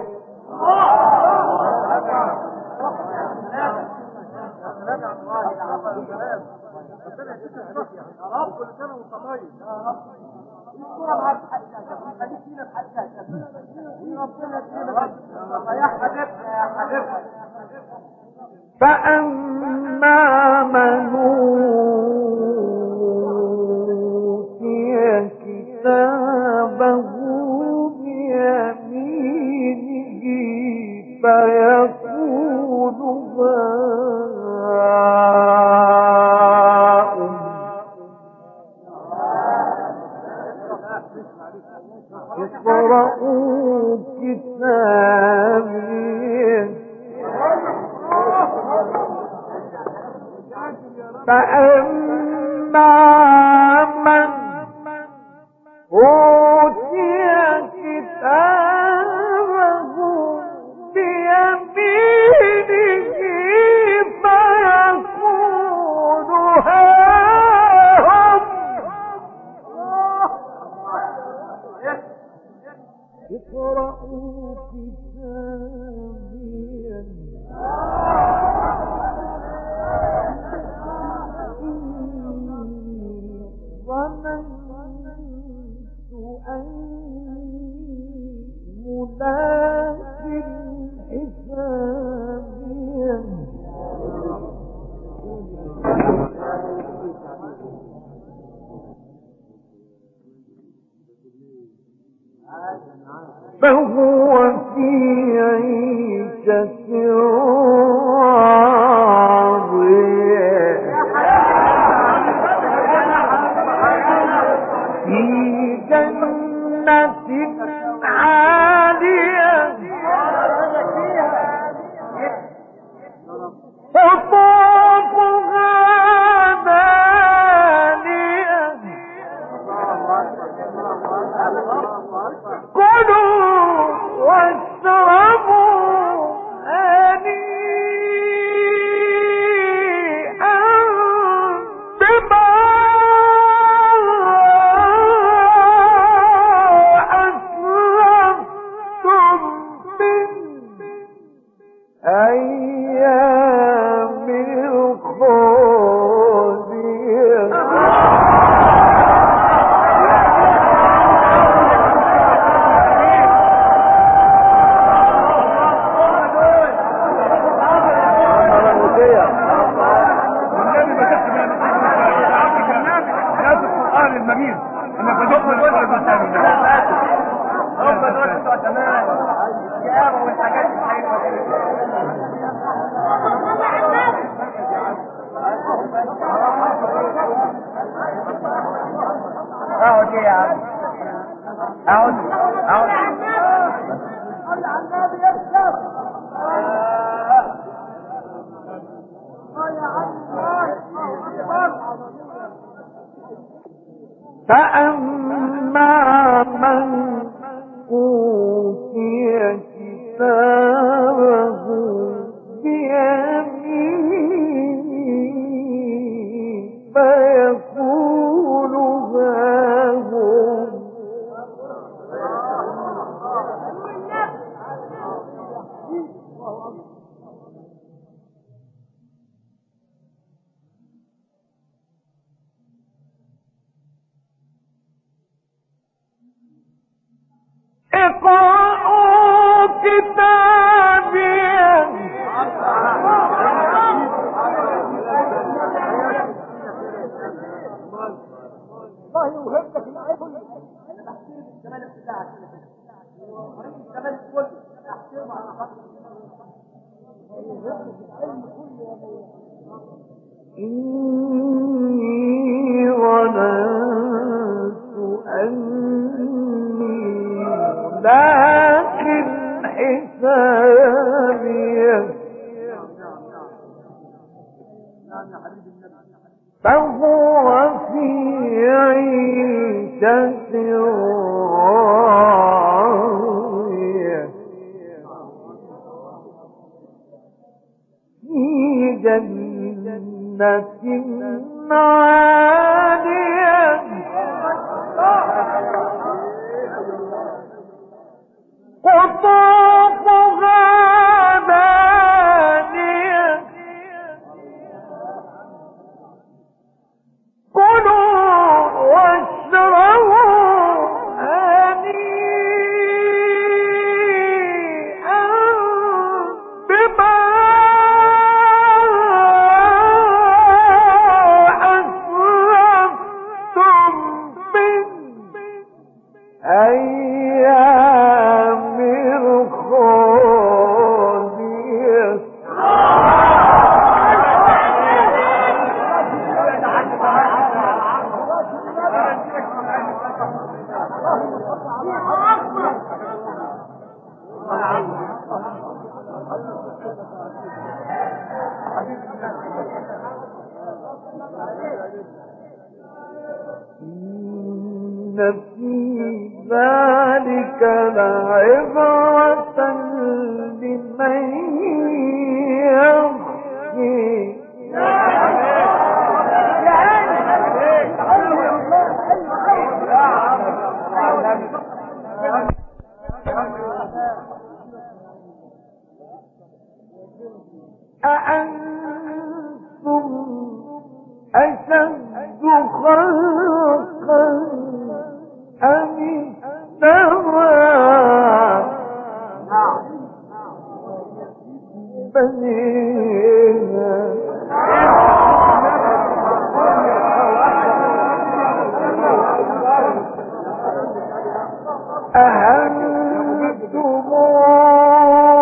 فأما من أوتي كتابه بيمينه فيقول اقرءوا كتابي فأما من أوتي كتابه بيمينه فيقول هاهم اقرءوا كتابي ظننت أني ملاق عيشة راضية في جنة عالية قطوفها دانية كلوا واشربوا هنيئا بما أسلفتم من أيام الخزي المجيد انك تدخل الولد الثاني هم دول بتوع زمان الشقاوه والحاجات الحلوه دي اقعد يا عم اقعد فأما من أوتي كتابه بيمينه فيقول هاهم اقرأوا كتابي الله يوهبك العلم انا بحكي الزمالك بتاعك الزمالك كله احترم على خاطر إني ظننت أني لكن حسابي فهو في عيشة راضية في جنة عالية قطوفها دانية كلوا واشربوا هنيئا بما أسلفتم من أيام الخزي إن في ذلك لعبرة لمن يخشى أأنتم أشد خلقا أم السماء بنيها أأنتم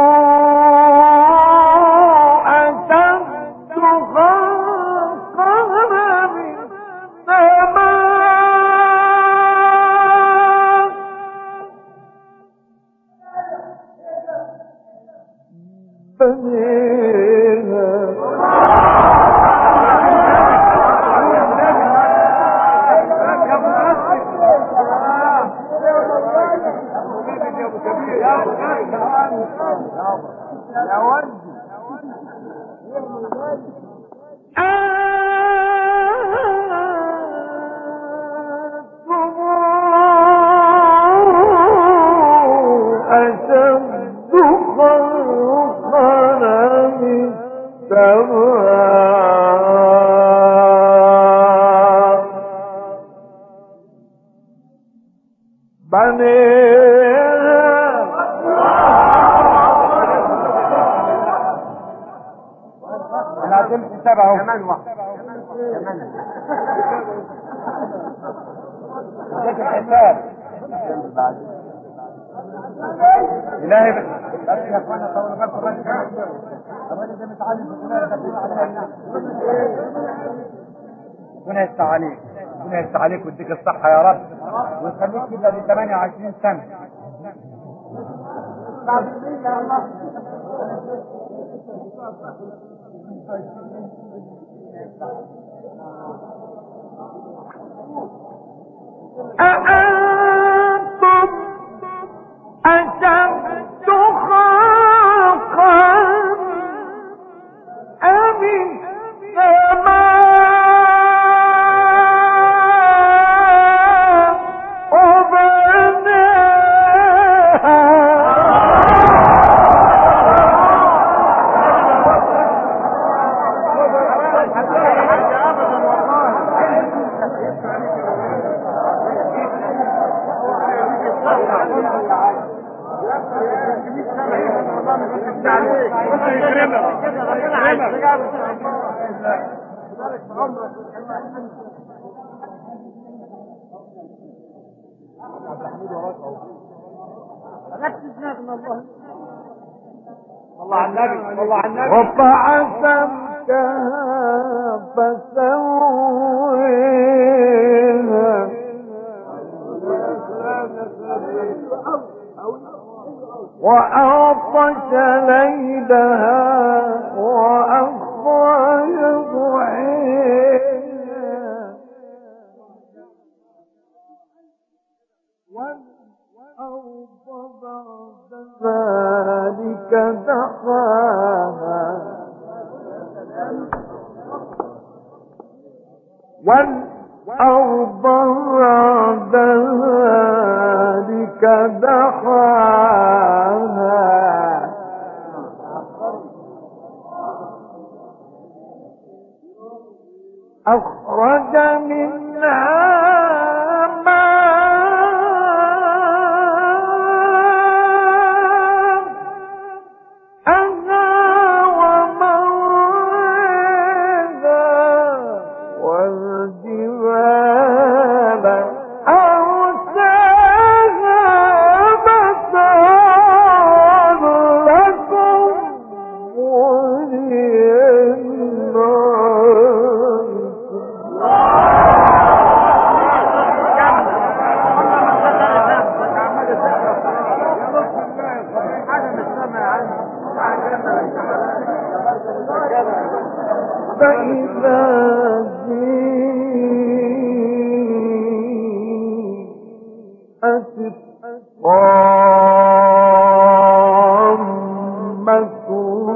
إلهي بس يا اخوانا طول بالكم الراجل ده متعلم في ربنا يستر عليك، ربنا يستر عليك ويديك الصحة يا رب ويخليك كده ل 28 سنة. أأنتم أشد خلقا أم السماء الله على النبي، الله على النبي. رفع سمكها فسويها وأغطش ليلها وأخرج ضحيها والأرض بعد ذلك دحاها والأرض بعد ذلك دحاها أخرج منها فإذا جاءت الطامة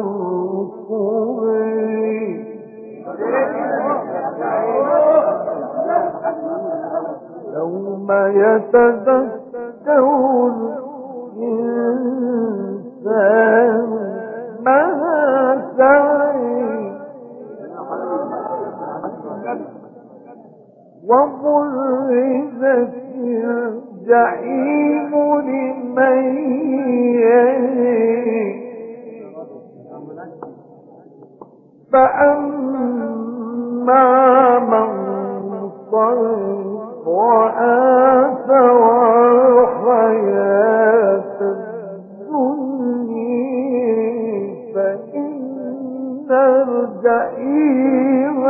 يوم يتذكر الإنسان ما سعي وبرزت الجحيم لمن يرى فأما من صرف وآثر الحياة الدنيا فإن الجحيم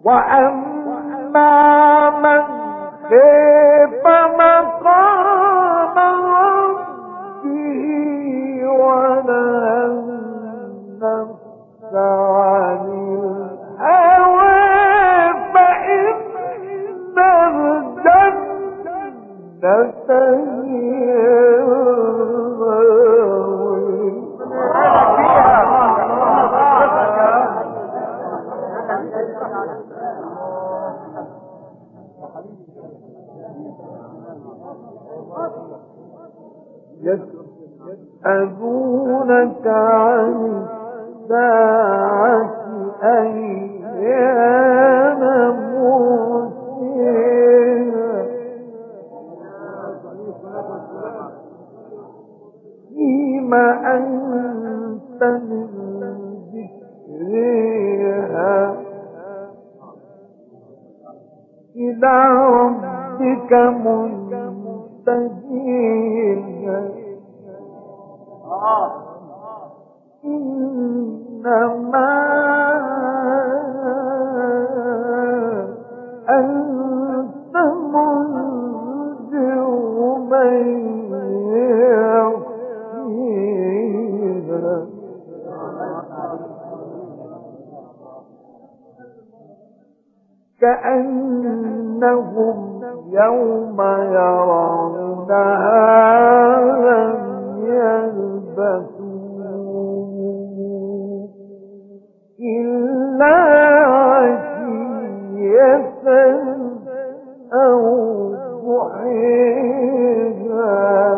وأما من خاف مقام ربه ونهى النفس عن الهوى فإن الجنة هي يسألونك عن الساعة أيان مرسيها فيما أنت من ذكرها إلى ربك منتهيها إنما أنت منذر من يخشيها كأنهم يوم يرونها لم يلبثوا إلا عشية أو ضحيها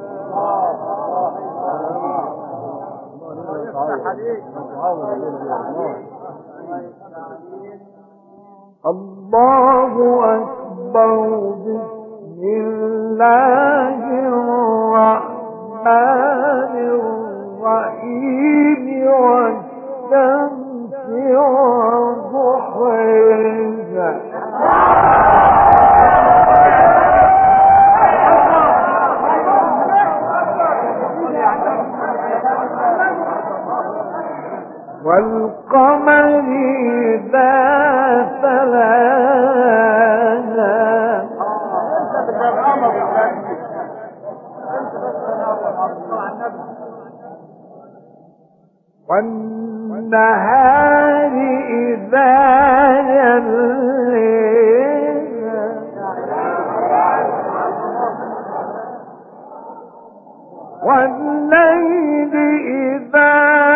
الله أكبر بسم الله الرحمن الرحيم والشمس وضحيها والقمر إذا تلاها والنهار إذا جليها والليل إذا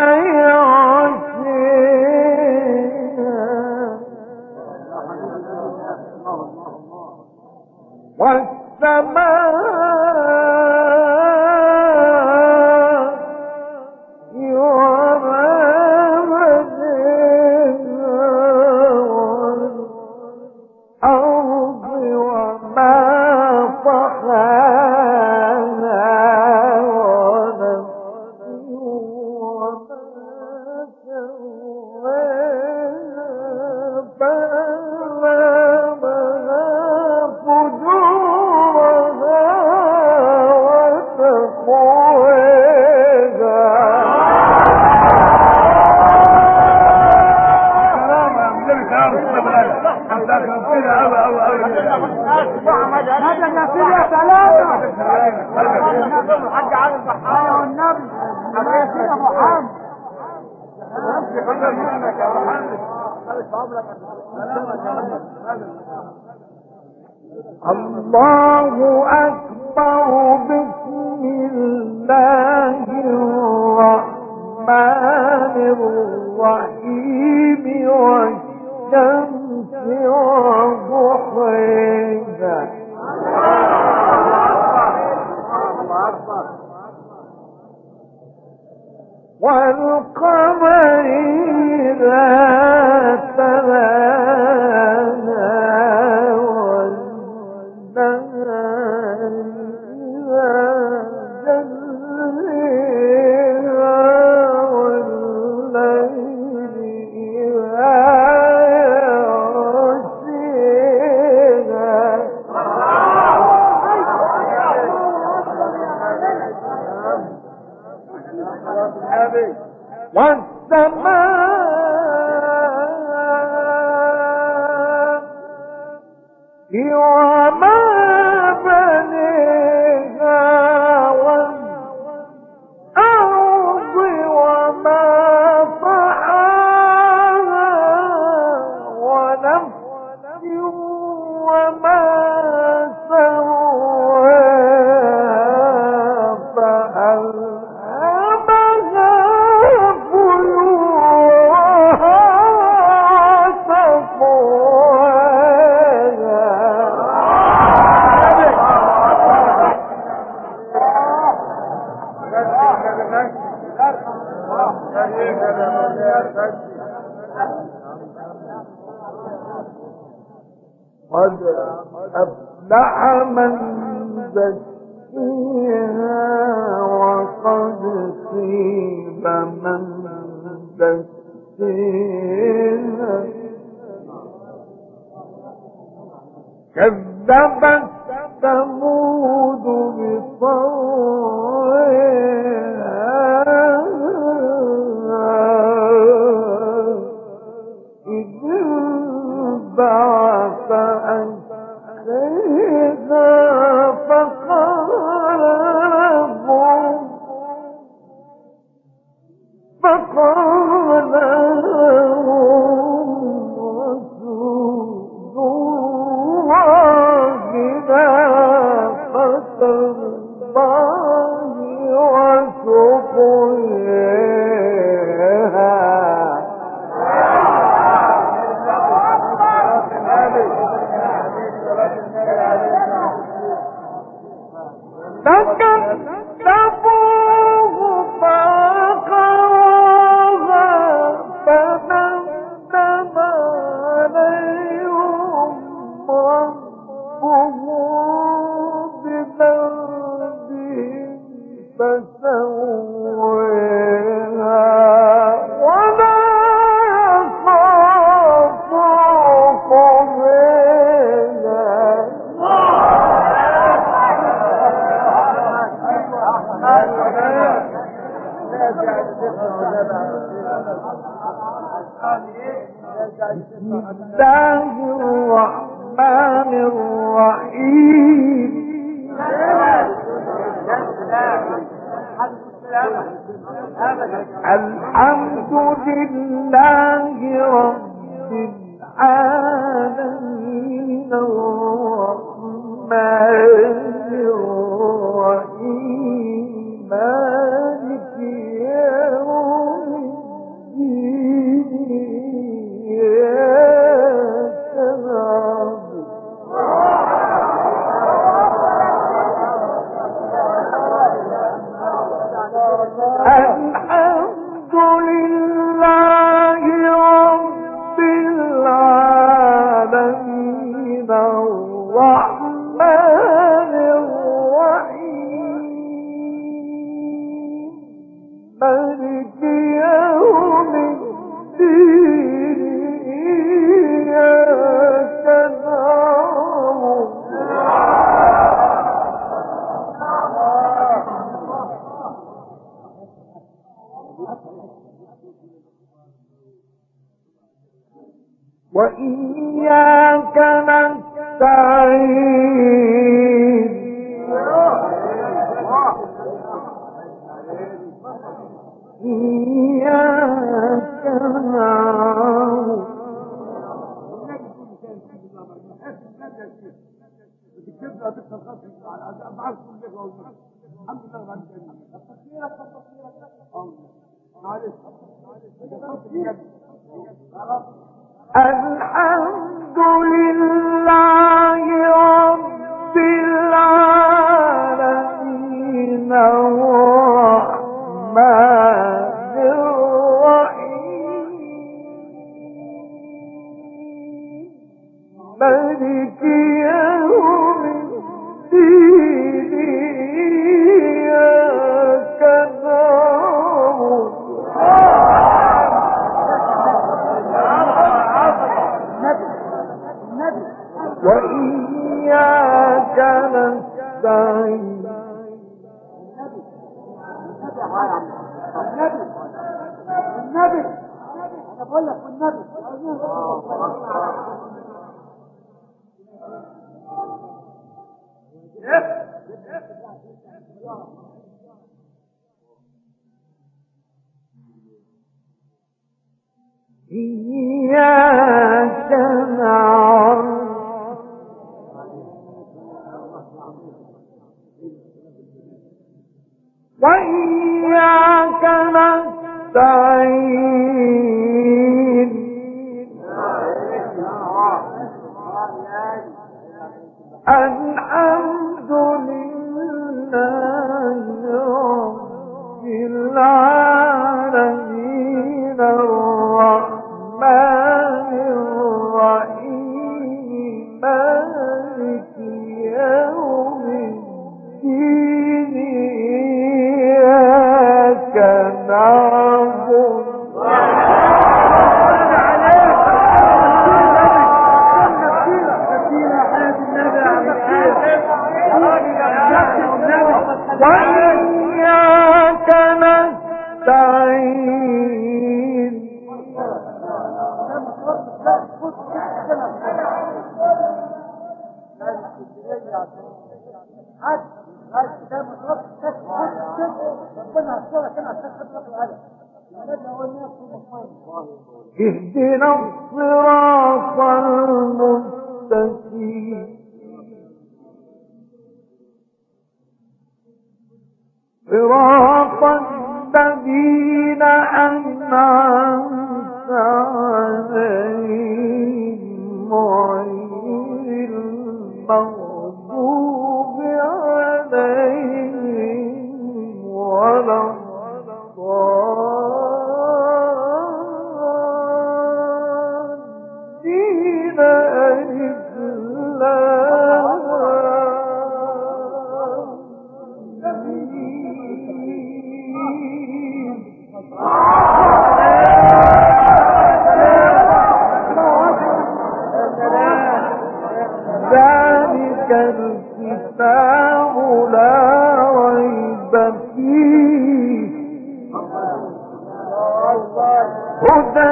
يغشيها والسماء الله أكبر بسم الله الرحمن الرحيم والشمس وضحيها والقمر إذا تلاها والنهار إذا جليها والليل وما بنيها والأرض وما طحاها ونفس وما سواها فألهمها فجورها قد أفلح من زكيها وقد خيب من دسيها كذبت ثمود بطغواها إذ انبعث أشقاها فقال بسم الله الرحمن الرحيم الحمد لله رب العالمين الرحمن الرحيم مالك يوم الدين إياك نعبد الحمد لله رب العالمين الرحمن الرحيم مالك يوم الدين إياك نعبد وإياك نستعين إياك نعبد الحمد لله رب العالمين الرحمن الرحيم مالك يوم الدين إياك نعبد وإياك نستعين النبي انا بقول لك والنبي إياك نعبد وإياك نستعين الحمد لله رب العالمين الرحمن الرحيم مالك يوم الدين إياك نعبد وإياك نستعين اهدنا الصراط المستقيم صراط الذين أنعمت عليهم غير المغضوب عليهم ولا الضالين ذلك الكتاب لا ريب فيه هدى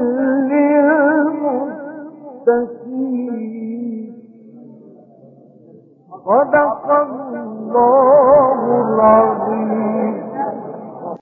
للمتقين صدق الله العظيم